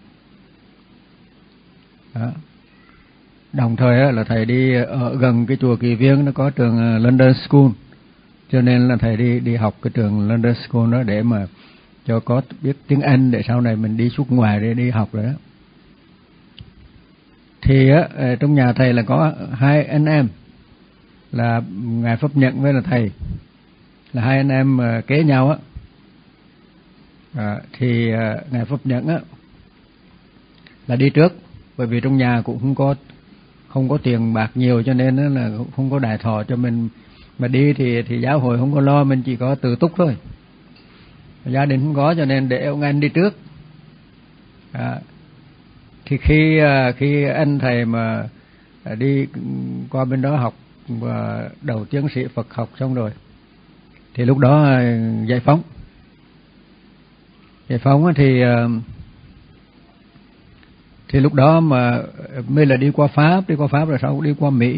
Speaker 1: Đó. Đồng thời là thầy đi ở gần cái chùa Kỳ Viên nó có trường London School, cho nên là thầy đi đi học cái trường London School đó để mà cho có biết tiếng Anh, để sau này mình đi xuất ngoài để đi học rồi đó. Thì á, trong nhà thầy là có hai anh em, là ngài Pháp Nhẫn với là thầy, là hai anh em kế nhau á. À, thì à, ngài Pháp Nhẫn á là đi trước, bởi vì trong nhà cũng không có không có tiền bạc nhiều, cho nên là không có đại thọ cho mình mà đi, thì thì giáo hội không có lo, mình chỉ có tự túc thôi, gia đình không có, cho nên để ông anh đi trước. À, thì khi khi anh thầy mà đi qua bên đó học và đầu tiến sĩ Phật học xong rồi, thì lúc đó giải phóng giải phóng thì thì lúc đó mà mới là đi qua Pháp, đi qua Pháp rồi sau đi qua Mỹ.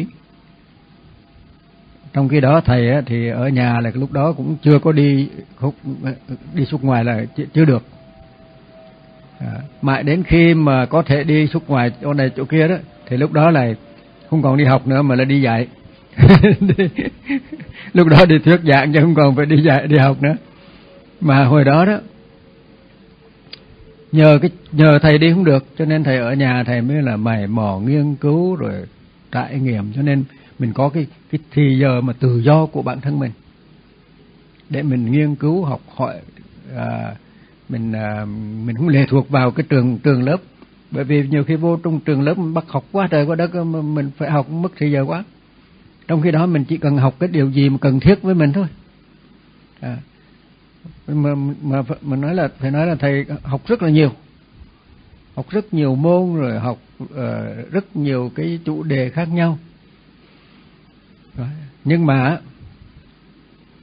Speaker 1: Trong khi đó thầy á, thì ở nhà là lúc đó cũng chưa có đi đi xuất ngoài là chưa được. À, mãi đến khi mà có thể đi xuất ngoài chỗ này chỗ kia đó, thì lúc đó là không còn đi học nữa mà là đi dạy. Lúc đó đi thuyết giảng chứ không còn phải đi dạy đi học nữa. Mà hồi đó đó nhờ cái nhờ thầy đi không được, cho nên thầy ở nhà thầy mới là mày mò nghiên cứu rồi trải nghiệm, cho nên mình có cái cái thì giờ mà tự do của bản thân mình để mình nghiên cứu học hỏi. À, mình à, mình không lệ thuộc vào cái trường trường lớp, bởi vì nhiều khi vô trong trường lớp mình bắt học quá trời quá đất, mình phải học mất thời giờ quá. Trong khi đó mình chỉ cần học cái điều gì mà cần thiết với mình thôi. À, mà mà mà nói là phải nói là thầy học rất là nhiều, học rất nhiều môn, rồi học uh, rất nhiều cái chủ đề khác nhau. Rồi. Nhưng mà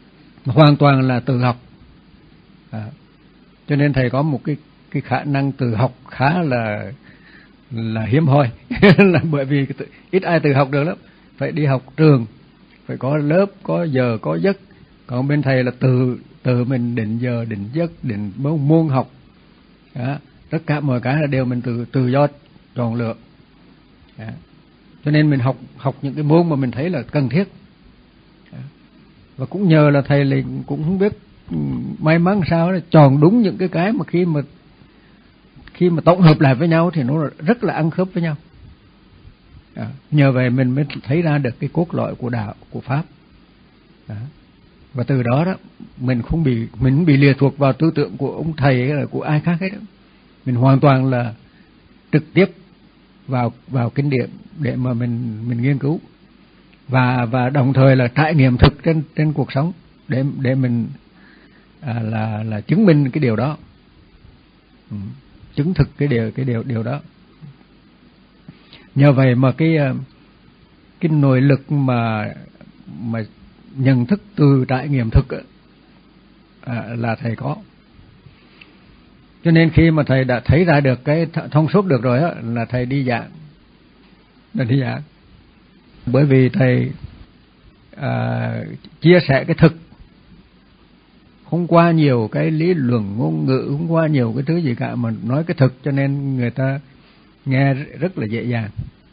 Speaker 1: hoàn toàn là tự học. À, cho nên thầy có một cái cái khả năng tự học khá là là hiếm hoi. Là bởi vì ít ai tự học được lắm, phải đi học trường, phải có lớp, có giờ, có giấc. Còn bên thầy là tự tự mình định giờ, định giấc, định môn học. Đó. Tất cả mọi cái là đều mình tự tự do chọn lựa. Đó. Cho nên mình học học những cái môn mà mình thấy là cần thiết. Đó. Và cũng nhờ là thầy là cũng không biết may mắn sao là chọn đúng những cái cái mà khi mà khi mà tổng hợp lại với nhau thì nó rất là ăn khớp với nhau. Đó. Nhờ vậy mình mới thấy ra được cái cốt lõi của đạo, của pháp. Đó. Và từ đó đó mình không bị mình không bị lệ thuộc vào tư tưởng của ông thầy hay là của ai khác hết đó. Mình hoàn toàn là trực tiếp vào vào kinh điển để mà mình mình nghiên cứu và và đồng thời là trải nghiệm thực trên trên cuộc sống để để mình à, là là chứng minh cái điều đó. Ừ. Chứng thực cái điều cái điều điều đó. Nhờ vậy mà cái cái nội lực mà mà nhận thức từ trải nghiệm thực à, là thầy có. Cho nên khi mà thầy đã thấy ra được cái thông suốt được rồi á, là thầy đi giảng, là đi giảng. Bởi vì thầy à, chia sẻ cái thực, không qua nhiều cái lý luận ngôn ngữ, không qua nhiều cái thứ gì cả, mà nói cái thực, cho nên người ta nghe rất là dễ dàng.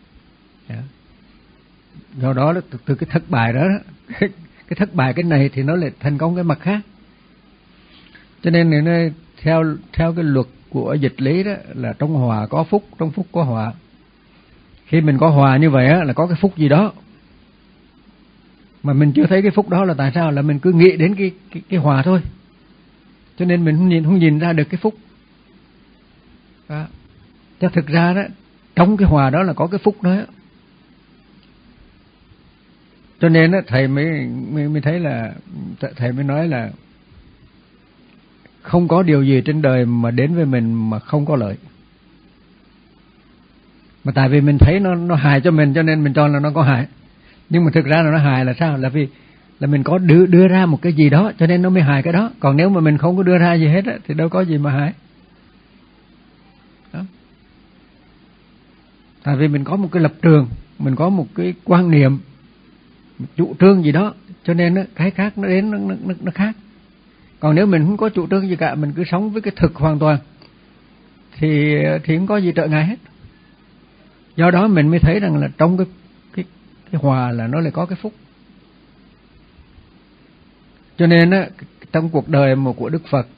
Speaker 1: Do đó từ, từ cái thất bại đó, cái, cái thất bại cái này thì nó lại thành công cái mặt khác. Cho nên nó theo theo cái luật của dịch lý đó là trong hòa có phúc, trong phúc có họa. Khi mình có hòa như vậy á, là có cái phúc gì đó mà mình chưa thấy cái phúc đó là tại sao? Là mình cứ nghĩ đến cái cái, cái hòa thôi, cho nên mình không nhìn không nhìn ra được cái phúc đó. Cho thực ra đó, trong cái hòa đó là có cái phúc đó. Cho nên đó, thầy mới, mới mới thấy là thầy mới nói là không có điều gì trên đời mà đến với mình mà không có lợi. Mà tại vì mình thấy nó nó hại cho mình cho nên mình cho là nó có hại. Nhưng mà thực ra là nó hại là sao? Là vì là mình có đưa đưa ra một cái gì đó cho nên nó mới hại cái đó. Còn nếu mà mình không có đưa ra gì hết á, thì đâu có gì mà hại. Đó. Tại vì mình có một cái lập trường, mình có một cái quan niệm, một chủ trương gì đó, cho nên á, cái khác nó đến nó, nó, nó khác. Còn nếu mình không có chủ trương gì cả, mình cứ sống với cái thực hoàn toàn thì thì không có gì trở ngại hết. Do đó mình mới thấy rằng là trong cái cái cái hòa là nó lại có cái phúc. Cho nên á, trong cuộc đời mà của Đức Phật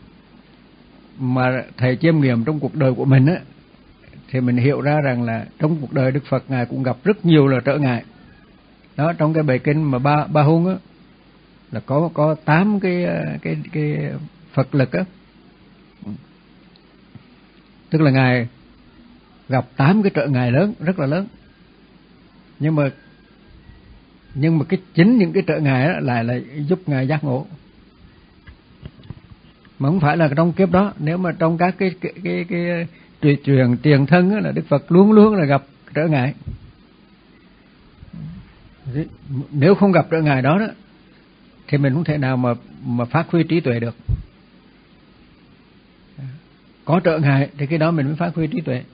Speaker 1: mà thầy chiêm nghiệm trong cuộc đời của mình á, thì mình hiểu ra rằng là trong cuộc đời Đức Phật ngài cũng gặp rất nhiều là trở ngại. Đó, trong cái bài kinh mà ba ba hung á là có có tám cái cái cái Phật lực á, tức là ngài gặp tám cái trở ngại lớn, rất là lớn. Nhưng mà nhưng mà cái chính những cái trở ngại đó lại là giúp ngài giác ngộ. Mà không phải là trong kiếp đó, nếu mà trong các cái cái cái, cái, cái truyền tiền thân á, là Đức Phật luôn luôn là gặp trở ngại. Nếu không gặp trở ngại đó đó thì mình không thể nào mà mà phát huy trí tuệ được. Có trở ngại thì cái đó mình mới phát huy trí tuệ.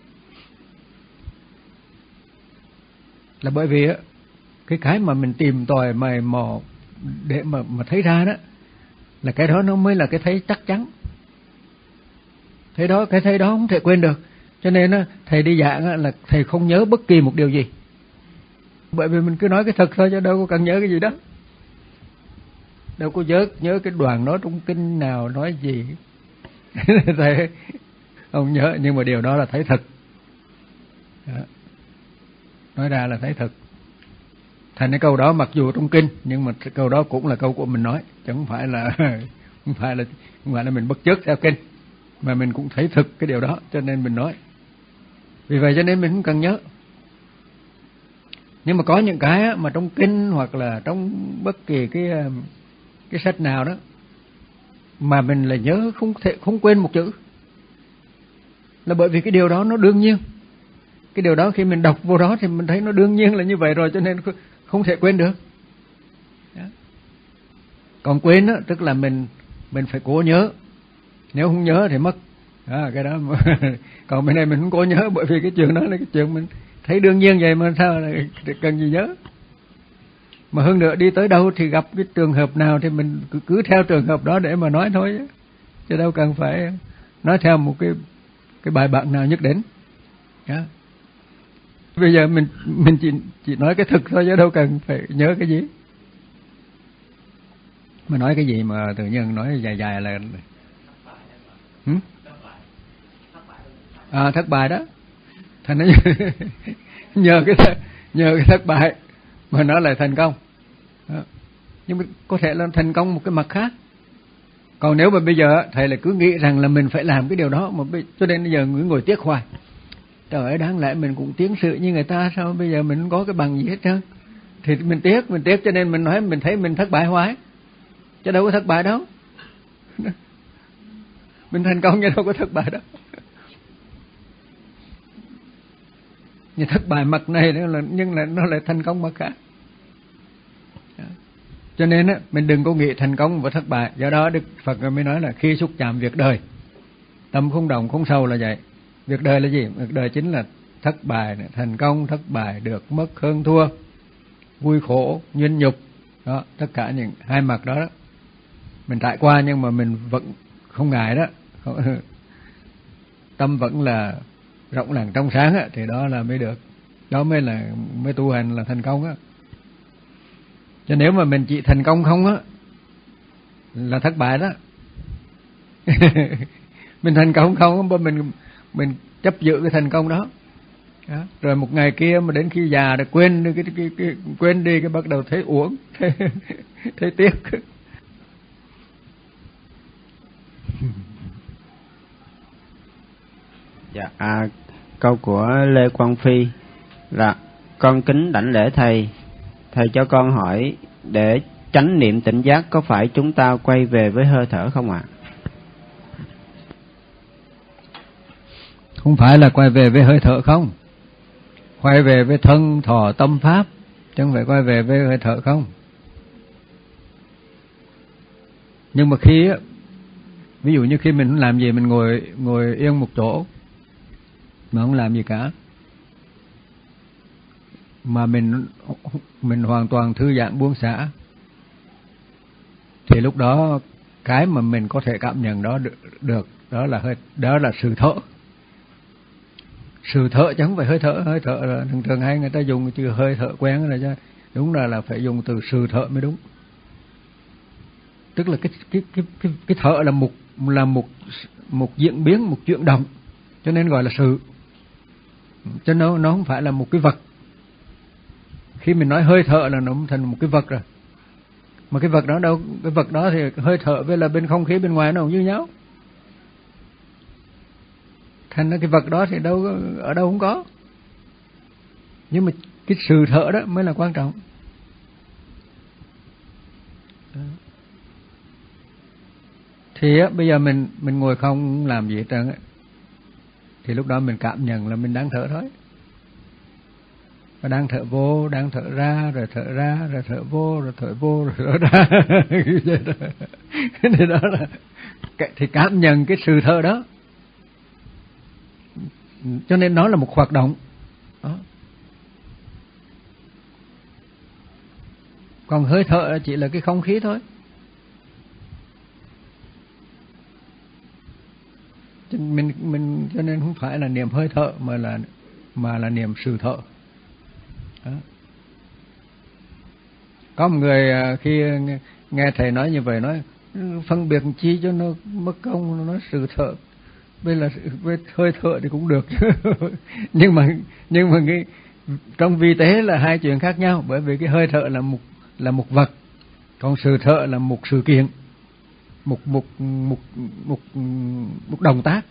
Speaker 1: Là bởi vì á, cái cái mà mình tìm tòi mày mò để mà mà thấy ra đó là cái đó nó mới là cái thấy chắc chắn. Thế đó, cái thấy đó không thể quên được. Cho nên á, thầy đi giảng á, là thầy không nhớ bất kỳ một điều gì. Bởi vì mình cứ nói cái thật thôi chứ đâu có cần nhớ cái gì đó. Đâu có nhớ nhớ cái đoạn nói trong kinh nào nói gì. Thầy không nhớ, nhưng mà điều đó là thấy thật. Đó. Nói ra là thấy thật. Thành cái câu đó mặc dù trong kinh, nhưng mà câu đó cũng là câu của mình nói, chứ không phải là không phải là không phải là mình bắt chước theo kinh, mà mình cũng thấy thực cái điều đó, cho nên mình nói. Vì vậy cho nên mình không cần nhớ. Nhưng mà có những cái mà trong kinh hoặc là trong bất kỳ cái cái sách nào đó mà mình là nhớ không thể không quên một chữ, là bởi vì cái điều đó nó đương nhiên. Cái điều đó khi mình đọc vô đó thì mình thấy nó đương nhiên là như vậy rồi, cho nên không thể quên được. Đó. Còn quên á, tức là mình mình phải cố nhớ, nếu không nhớ thì mất. À, cái đó còn bên này mình không cố nhớ, bởi vì cái chuyện đó là cái chuyện mình thấy đương nhiên vậy mà sao là cần gì nhớ. Mà hơn nữa đi tới đâu thì gặp cái trường hợp nào thì mình cứ, cứ theo trường hợp đó để mà nói thôi, chứ, chứ đâu cần phải nói theo một cái cái bài bản nào nhất định. Đó. Bây giờ mình mình chỉ chỉ nói cái thực thôi chứ đâu cần phải nhớ cái gì. Mà nói cái gì mà tự nhiên nói dài dài là hmm? À, thất bại đó. Thành nó nhờ cái nhờ cái thất bại mà nó lại thành công. Đó. Nhưng mà có thể là thành công một cái mặt khác. Còn nếu mà bây giờ thầy lại cứ nghĩ rằng là mình phải làm cái điều đó, mà cho nên bây giờ người ngồi tiếc hoài. Trời ơi, đáng lẽ mình cũng tiến sự như người ta, sao bây giờ mình không có cái bằng gì hết trơn. Thì mình tiếc, mình tiếc cho nên mình nói mình thấy mình thất bại hoài. Chứ đâu có thất bại đâu. Mình thành công chứ đâu có thất bại đâu. Nhưng thất bại mặt này là, nhưng là nó lại thành công mặt khác. Cho nên á, mình đừng có nghĩ thành công và thất bại. Do đó Đức Phật mới nói là khi xúc chạm việc đời, tâm không động không sâu là vậy. Việc đời là gì? Việc đời chính là thất bại, thành công, thất bại, được mất, hơn thua, vui khổ, nhuyễn nhục. Đó, tất cả những hai mặt đó, đó. Mình trải qua nhưng mà mình vẫn không ngại đó. Tâm vẫn là rộng lặng trong sáng á, thì đó là mới được. Đó mới là mới tu hành là thành công á. Chứ nếu mà mình chỉ thành công không á là thất bại đó. Mình thành công không, mình mình chấp giữ cái thành công đó. Đó. Rồi một ngày kia mà đến khi già rồi quên đi cái, cái, cái, cái quên đi cái bắt đầu thấy uổng, thấy, thấy tiếc.
Speaker 3: Dạ, à, câu của Lê Quang Phi là: con kính đảnh lễ thầy, thầy cho con hỏi, để chánh niệm tỉnh giác có phải chúng ta quay về với hơi thở không ạ? À?
Speaker 1: Không phải là quay về với hơi thở không, quay về với thân thọ tâm pháp, chứ không phải quay về với hơi thở không. Nhưng mà khi ví dụ như khi mình không làm gì, mình ngồi ngồi yên một chỗ mà không làm gì cả, mà mình mình hoàn toàn thư giãn buông xả, thì lúc đó cái mà mình có thể cảm nhận đó được, được đó là hơi đó là sự thở. Sự thở chứ không phải hơi thở. Hơi thở là thường thường hay người ta dùng chữ hơi thở quen rồi, chứ đúng là là phải dùng từ sự thở mới đúng. Tức là cái cái cái cái, cái thở là một là một một diễn biến, một chuyển động, cho nên gọi là sự. Cho nó nó không phải là một cái vật. Khi mình nói hơi thở là nó thành một cái vật rồi. Mà cái vật đó đâu, cái vật đó thì hơi thở với là bên không khí bên ngoài nó cũng như nhau. Thành ra cái vật đó thì đâu ở đâu không có. Nhưng mà cái sự thở đó mới là quan trọng. Đó. Thì á, bây giờ mình mình ngồi không làm gì hết trơn á, thì lúc đó mình cảm nhận là mình đang thở thôi. Và đang thở vô, đang thở ra, rồi thở ra, rồi thở vô, rồi thở vô, rồi thở ra. Thì đó là thì cảm nhận cái sự thở đó. Cho nên nó là một hoạt động. Đó. Còn hơi thở chỉ là cái không khí thôi. Cho mình mình cho nên không phải là niệm hơi thở mà là mà là niệm sự thở. Đó. Có một người khi nghe thầy nói như vậy nói phân biệt chi cho nó mất công, nó nói sự thở. Bây là với hơi thở thì cũng được. nhưng mà nhưng mà cái trong vi tế là hai chuyện khác nhau, bởi vì cái hơi thở là một là một vật, còn sự thở là một sự kiện, một một một một một động tác.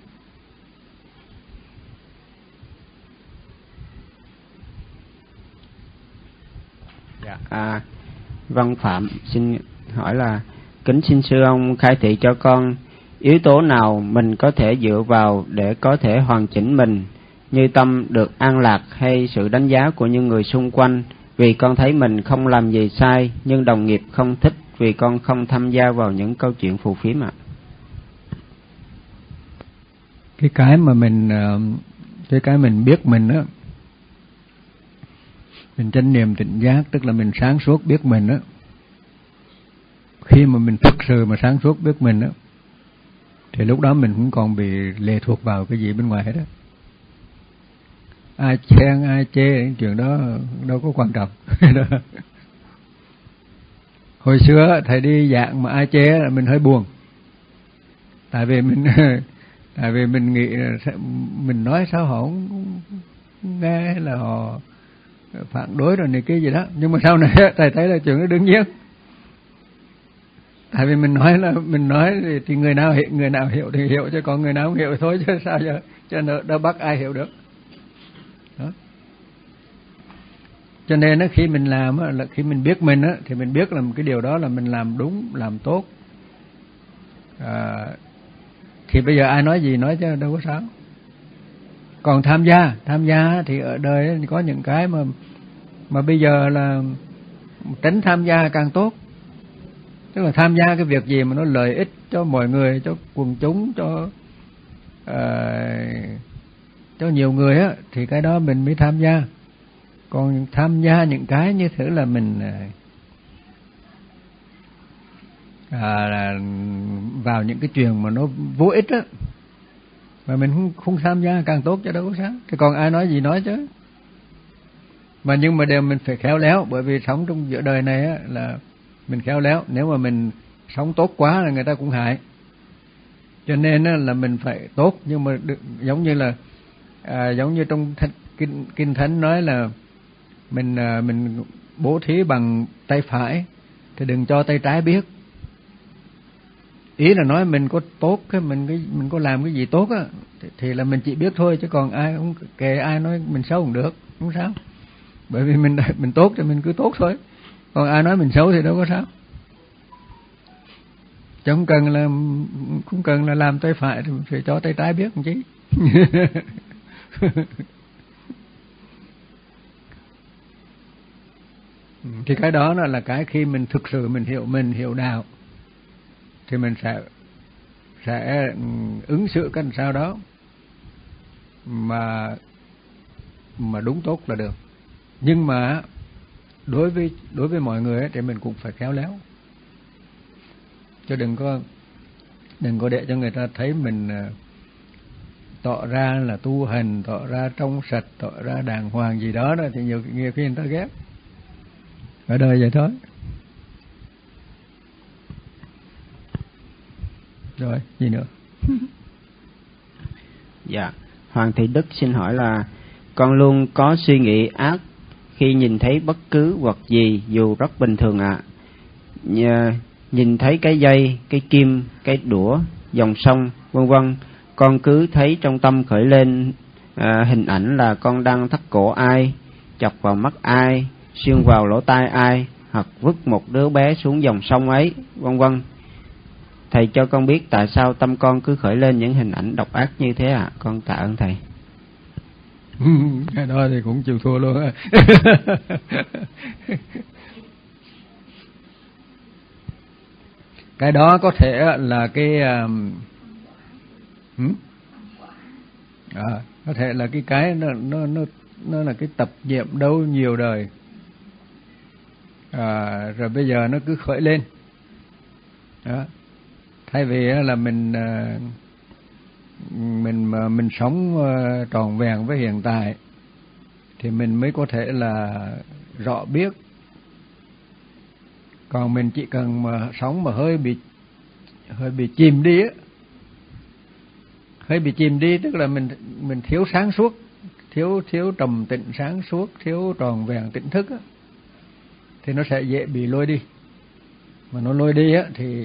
Speaker 3: Dạ. À, Văn Phạm xin hỏi là: kính xin sư ông khai thị cho con yếu tố nào mình có thể dựa vào để có thể hoàn chỉnh mình, như tâm được an lạc hay sự đánh giá của những người xung quanh, vì con thấy mình không làm gì sai nhưng đồng nghiệp không thích vì con không tham gia vào những câu chuyện phù phiếm ạ.
Speaker 1: Cái cái mà mình cái cái mình biết mình á, mình chánh niệm tỉnh giác, tức là mình sáng suốt biết mình á. Khi mà mình thực sự mà sáng suốt biết mình á, thì lúc đó mình cũng còn bị lệ thuộc vào cái gì bên ngoài hết á. Ai khen ai chê chuyện đó đâu có quan trọng. Hồi xưa thầy đi giảng mà ai chê là mình hơi buồn, tại vì mình tại vì mình nghĩ mình nói sao họ không nghe, hay là họ phản đối rồi này kia gì đó. Nhưng mà sau này thầy thấy là chuyện đó đương nhiên, tại vì mình nói là mình nói thì, thì người nào hiểu, người nào hiểu thì hiểu, chứ còn người nào không hiểu thôi, chứ sao giờ cho nên đâu bắt ai hiểu được đó. Cho nên đó, khi mình làm á, là khi mình biết mình á, thì mình biết là một cái điều đó là mình làm đúng, làm tốt, à, thì bây giờ ai nói gì nói chứ đâu có sao. Còn tham gia tham gia thì ở đời có những cái mà mà bây giờ là tránh tham gia càng tốt. Tức là tham gia cái việc gì mà nó lợi ích cho mọi người, cho quần chúng, cho uh, cho nhiều người á, thì cái đó mình mới tham gia. Còn tham gia những cái như thế là mình à, là vào những cái chuyện mà nó vô ích á, mà mình không, không tham gia càng tốt, cho đâu có sao. Thì còn ai nói gì nói chứ. Mà nhưng mà đều mình phải khéo léo, bởi vì sống trong giữa đời này á, là mình khéo léo. Nếu mà mình sống tốt quá là người ta cũng hại. Cho nên á, là mình phải tốt, nhưng mà được, giống như là à, giống như trong th- kinh, kinh thánh nói là mình à, mình bố thí bằng tay phải thì đừng cho tay trái biết. Ý là nói mình có tốt, cái mình cái mình có làm cái gì tốt á, thì, thì là mình chỉ biết thôi, chứ còn ai cũng kệ ai nói mình xấu cũng được, không sao. Bởi vì mình mình tốt thì mình cứ tốt thôi. Còn ai nói mình xấu thì đâu có sao. Chứ không cần là không cần là làm tay phải thì phải cho tay trái biết làm chi. Thì cái đó là, là cái khi mình thực sự mình hiểu mình, hiểu đạo, thì mình sẽ sẽ ứng xử cái sao đó mà mà đúng tốt là được. Nhưng mà đối với đối với mọi người ấy, thì mình cũng phải khéo léo, chứ đừng có đừng có để cho người ta thấy mình tỏ ra là tu hành, tỏ ra trong sạch, tỏ ra đàng hoàng gì đó, đó thì nhiều, nhiều khi người ta ghét. Ở đời vậy thôi. Rồi, gì nữa?
Speaker 3: Dạ, Hoàng Thị Đức xin hỏi là con luôn có suy nghĩ ác khi nhìn thấy bất cứ vật gì dù rất bình thường ạ. À. Nhìn thấy cái dây, cái kim, cái đũa, dòng sông, vân vân, con cứ thấy trong tâm khởi lên à, hình ảnh là con đang thắt cổ ai, chọc vào mắt ai, xuyên vào lỗ tai ai, hoặc vứt một đứa bé xuống dòng sông ấy, vân vân. Thầy cho con biết tại sao tâm con cứ khởi lên những hình ảnh độc ác như thế ạ. À? Con tạ ơn thầy.
Speaker 1: Cái đó thì cũng chịu thua luôn á. Cái đó có thể là cái um, à, có thể là cái cái nó nó nó nó là cái tập niệm đâu nhiều đời, à, rồi bây giờ nó cứ khởi lên đó. Thay vì là mình mình mình sống trọn vẹn với hiện tại thì mình mới có thể là rõ biết. Còn mình chỉ cần mà sống mà hơi bị hơi bị chìm đi á, hơi bị chìm đi tức là mình mình thiếu sáng suốt, thiếu thiếu trầm tĩnh sáng suốt, thiếu tròn vẹn tỉnh thức á, thì nó sẽ dễ bị lôi đi. Mà nó lôi đi á thì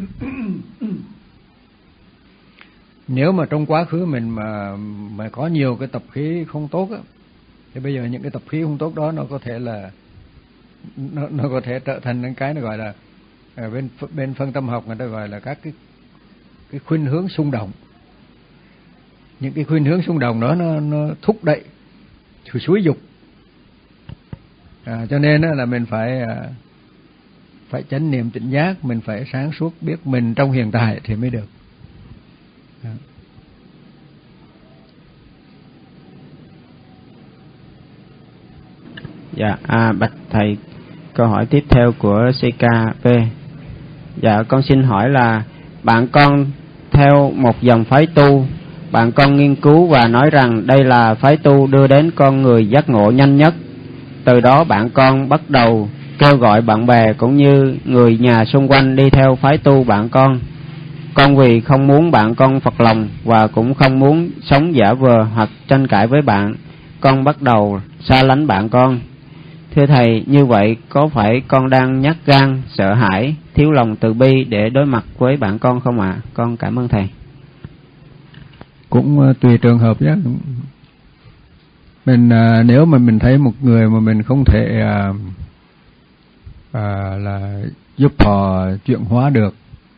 Speaker 1: nếu mà trong quá khứ mình mà mà có nhiều cái tập khí không tốt á, thì bây giờ những cái tập khí không tốt đó nó có thể là nó nó có thể trở thành những cái nó gọi là ở bên bên phân tâm học người ta gọi là các cái cái khuynh hướng xung động. Những cái khuynh hướng xung động đó nó nó thúc đẩy, xúi dục. À, cho nên là mình phải phải chánh niệm tỉnh giác, mình phải sáng suốt biết mình trong hiện tại thì mới được. Đó.
Speaker 3: Dạ, à, bạch thầy, câu hỏi tiếp theo của xê ca pê. Dạ, con xin hỏi là bạn con theo một dòng phái tu, bạn con nghiên cứu và nói rằng đây là phái tu đưa đến con người giác ngộ nhanh nhất. Từ đó bạn con bắt đầu kêu gọi bạn bè cũng như người nhà xung quanh đi theo phái tu bạn con. Con vì không muốn bạn con phật lòng và cũng không muốn sống giả vờ hoặc tranh cãi với bạn, con bắt đầu xa lánh bạn con. Thưa thầy, như vậy có phải con đang nhát gan, sợ hãi, thiếu lòng từ bi để đối mặt với bạn con không ạ? À? Con cảm ơn thầy.
Speaker 1: Cũng uh, tùy trường hợp nhé. Mình uh, nếu mà mình thấy một người mà mình không thể uh, uh, là giúp họ chuyển hóa được,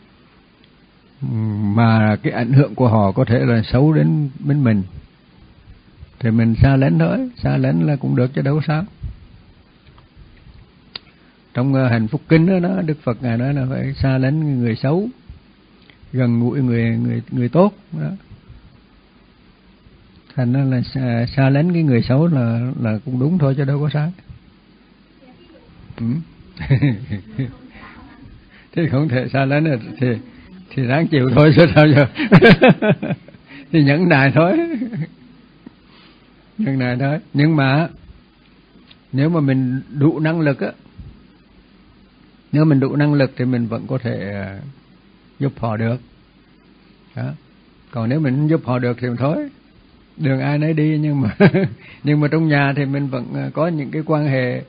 Speaker 1: mà cái ảnh hưởng của họ có thể là xấu đến bên mình, thì mình xa lánh thôi. Xa lánh là cũng được chứ đâu sao. Trong uh, Hạnh Phúc Kinh đó, đó Đức Phật ngài nói là phải xa lánh người xấu, gần gũi người người người tốt đó. Thành ra là xa, xa lánh cái người xấu là là cũng đúng thôi chứ đâu có sai. Ừ. Thì không thể xa lánh được thì thì ráng chịu thôi chứ sao giờ. Thì nhẫn nại thôi. Nhẫn nại thôi. Nhưng mà nếu mà mình đủ năng lực á, nếu mình đủ năng lực thì mình vẫn có thể uh, giúp họ được. Đó. Còn nếu mình không giúp họ được thì thôi, đường ai nấy đi. Nhưng mà nhưng mà trong nhà thì mình vẫn có những cái quan hệ.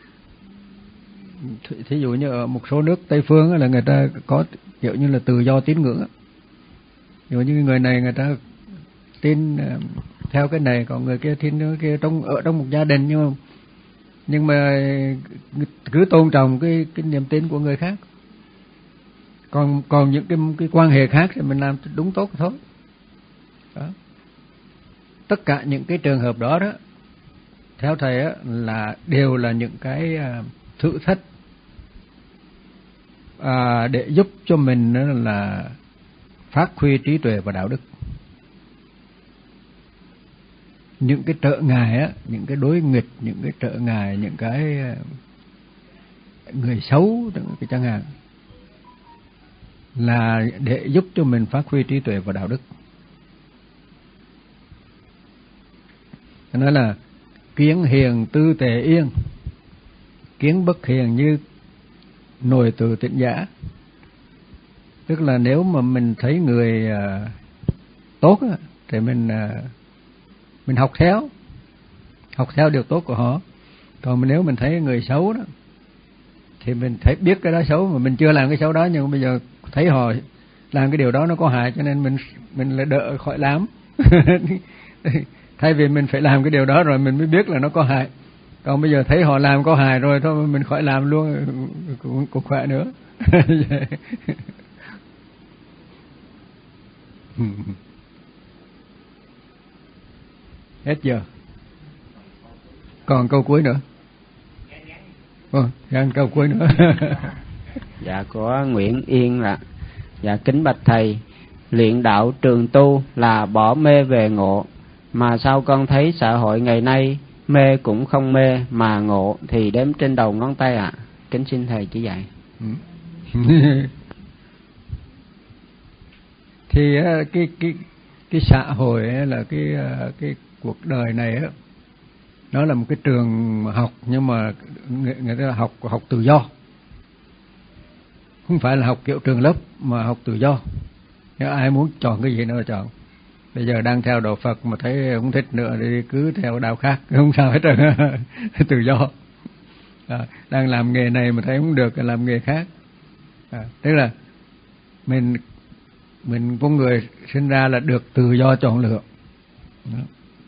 Speaker 1: Thí dụ như ở một số nước Tây Phương là người ta có kiểu như là tự do tín ngưỡng. Ví dụ như người này người ta tin uh, theo cái này, còn người kia tin cái kia, trong ở trong một gia đình, nhưng mà nhưng mà cứ tôn trọng cái cái niềm tin của người khác. Còn còn những cái cái quan hệ khác thì mình làm đúng tốt thôi. Đó. Tất cả những cái trường hợp đó đó, theo thầy á, là đều là những cái uh, thử thách à, để giúp cho mình đó là phát huy trí tuệ và đạo đức. Những cái trở ngại á, những cái đối nghịch, những cái trở ngại, những cái người xấu cái chẳng hạn, là để giúp cho mình phát huy trí tuệ và đạo đức. Nói là kiến hiền tư tề yên, kiến bất hiền như nồi từ tịnh giả. Tức là nếu mà mình thấy người uh, tốt á, thì mình uh, mình học theo, học theo điều tốt của họ. Còn nếu mình thấy người xấu đó, thì mình thấy biết cái đó xấu mà mình chưa làm cái xấu đó, nhưng bây giờ thấy họ làm cái điều đó nó có hại, cho nên mình mình lại đỡ khỏi làm. Thay vì mình phải làm cái điều đó rồi mình mới biết là nó có hại. Còn bây giờ thấy họ làm có hại rồi thôi mình khỏi làm luôn cũng, cũng khỏe nữa. Hết giờ. Còn câu cuối nữa. Vâng, oh, câu cuối nữa.
Speaker 3: Dạ, của Nguyễn Yên là: dạ kính bạch thầy, luyện đạo trường tu là bỏ mê về ngộ, mà sao con thấy xã hội ngày nay mê cũng không mê mà ngộ thì đếm trên đầu ngón tay ạ? À? Kính xin thầy chỉ dạy.
Speaker 1: Thì cái cái cái xã hội là cái cái cuộc đời này á, nó là một cái trường học, nhưng mà người, người ta học học tự do, không phải là học kiểu trường lớp mà học tự do. Nếu ai muốn chọn cái gì nữa chọn. Bây giờ đang theo đạo Phật mà thấy không thích nữa thì cứ theo đạo khác, không sao hết trơn. Tự do. À, đang làm nghề này mà thấy không được thì làm nghề khác. À, tức là mình mình con người sinh ra là được tự do chọn lựa. Đó.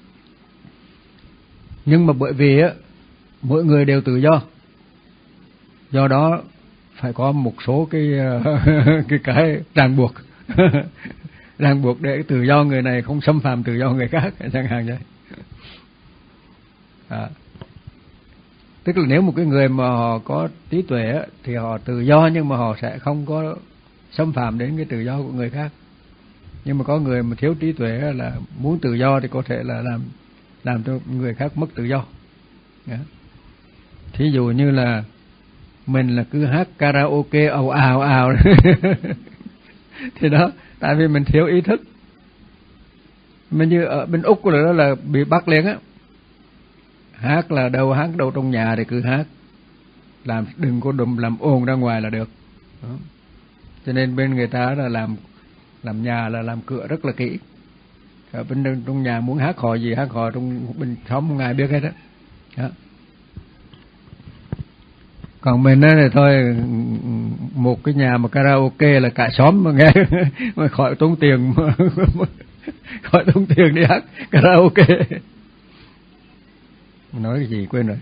Speaker 1: Nhưng mà bởi vì á, mỗi người đều tự do, do đó phải có một số cái cái cái ràng buộc. Ràng buộc để tự do người này không xâm phạm tự do người khác chẳng hạn vậy. À. Tức là nếu một cái người mà họ có trí tuệ á, thì họ tự do nhưng mà họ sẽ không có xâm phạm đến cái tự do của người khác. Nhưng mà có người mà thiếu trí tuệ á, là muốn tự do thì có thể là làm làm cho người khác mất tự do. Yeah. Thí dụ như là mình là cứ hát karaoke ào ào ào thì đó, tại vì mình thiếu ý thức. Mình như ở bên Úc rồi đó là bị bắt liền á, hát là đâu hát đâu trong nhà thì cứ hát, làm đừng có đùm làm ồn ra ngoài là được. Đó. Cho nên bên người ta là làm làm nhà là làm cửa rất là kỹ. Ở bên trong nhà muốn hát hò gì hát hò, trong bên xóm không ai biết hết đó. Đó. Còn mình đó thì thôi, một cái nhà mà karaoke là cả xóm mà nghe mà khỏi tốn tiền mà, khỏi tốn tiền đi hát karaoke. Nói cái gì quên rồi.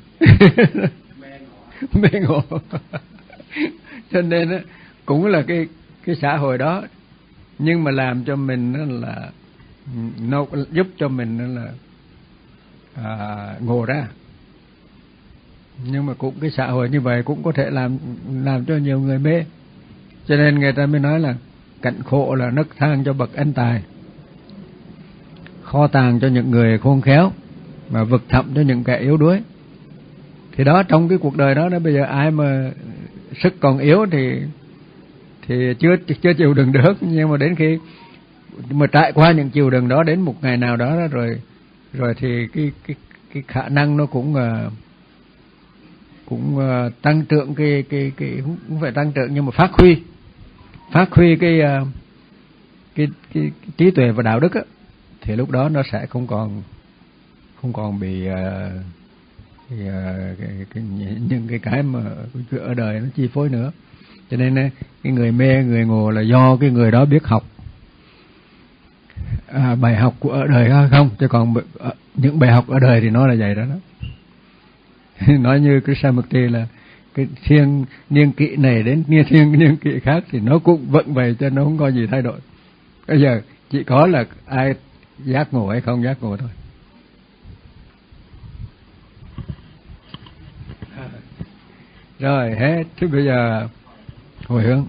Speaker 1: Mê ngộ. Cho nên đó, cũng là cái cái xã hội đó, nhưng mà làm cho mình đó là nó giúp cho mình đó là à, ngộ ra. Nhưng mà cũng cái xã hội như vậy cũng có thể làm làm cho nhiều người mê. Cho nên người ta mới nói là cảnh khổ là nấc thang cho bậc anh tài, kho tàng cho những người khôn khéo, mà vực thẳm cho những kẻ yếu đuối. Thì đó, trong cái cuộc đời đó, đó bây giờ ai mà sức còn yếu thì thì chưa chưa chịu đựng được, nhưng mà đến khi mà trải qua những chịu đựng đó, đến một ngày nào đó, đó rồi rồi thì cái cái cái khả năng nó cũng uh, cũng uh, tăng trưởng, cái cái cái không phải tăng trưởng nhưng mà phát huy phát huy cái uh, cái, cái, cái trí tuệ và đạo đức á, thì lúc đó nó sẽ không còn không còn bị uh, cái, uh, cái, cái, những cái cái mà ở đời nó chi phối nữa. Cho nên cái người mê người ngộ là do cái người đó biết học à, bài học của ở đời đó không, chứ còn những bài học ở đời thì nó là vậy đó, đó. Nói như Krishnamurti là cái thiên niên kỷ này đến niên thiên niên kỷ khác thì nó cũng vẫn vậy, cho nó không có gì thay đổi. Bây giờ chỉ có là ai giác ngộ hay không giác ngộ thôi. Rồi hết, thế bây giờ hồi hướng.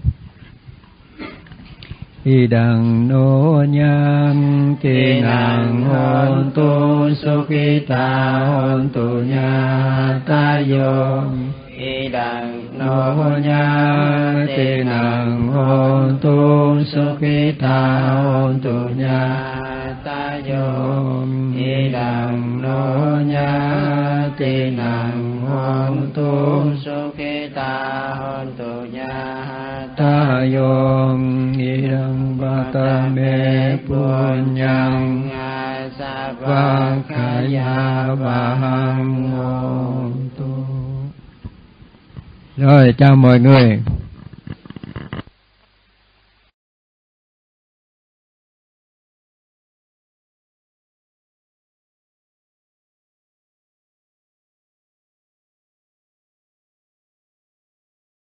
Speaker 1: Idang no nyam tinang hontu sukhita hontu nyatayo. Idang no nyam tinang hontu sukhita hontu nyatayo. Idang no nyam tinang hontu sukhita hontu nyatayo. Idang vatame punyang savakaya vahang. Rồi chào mọi người.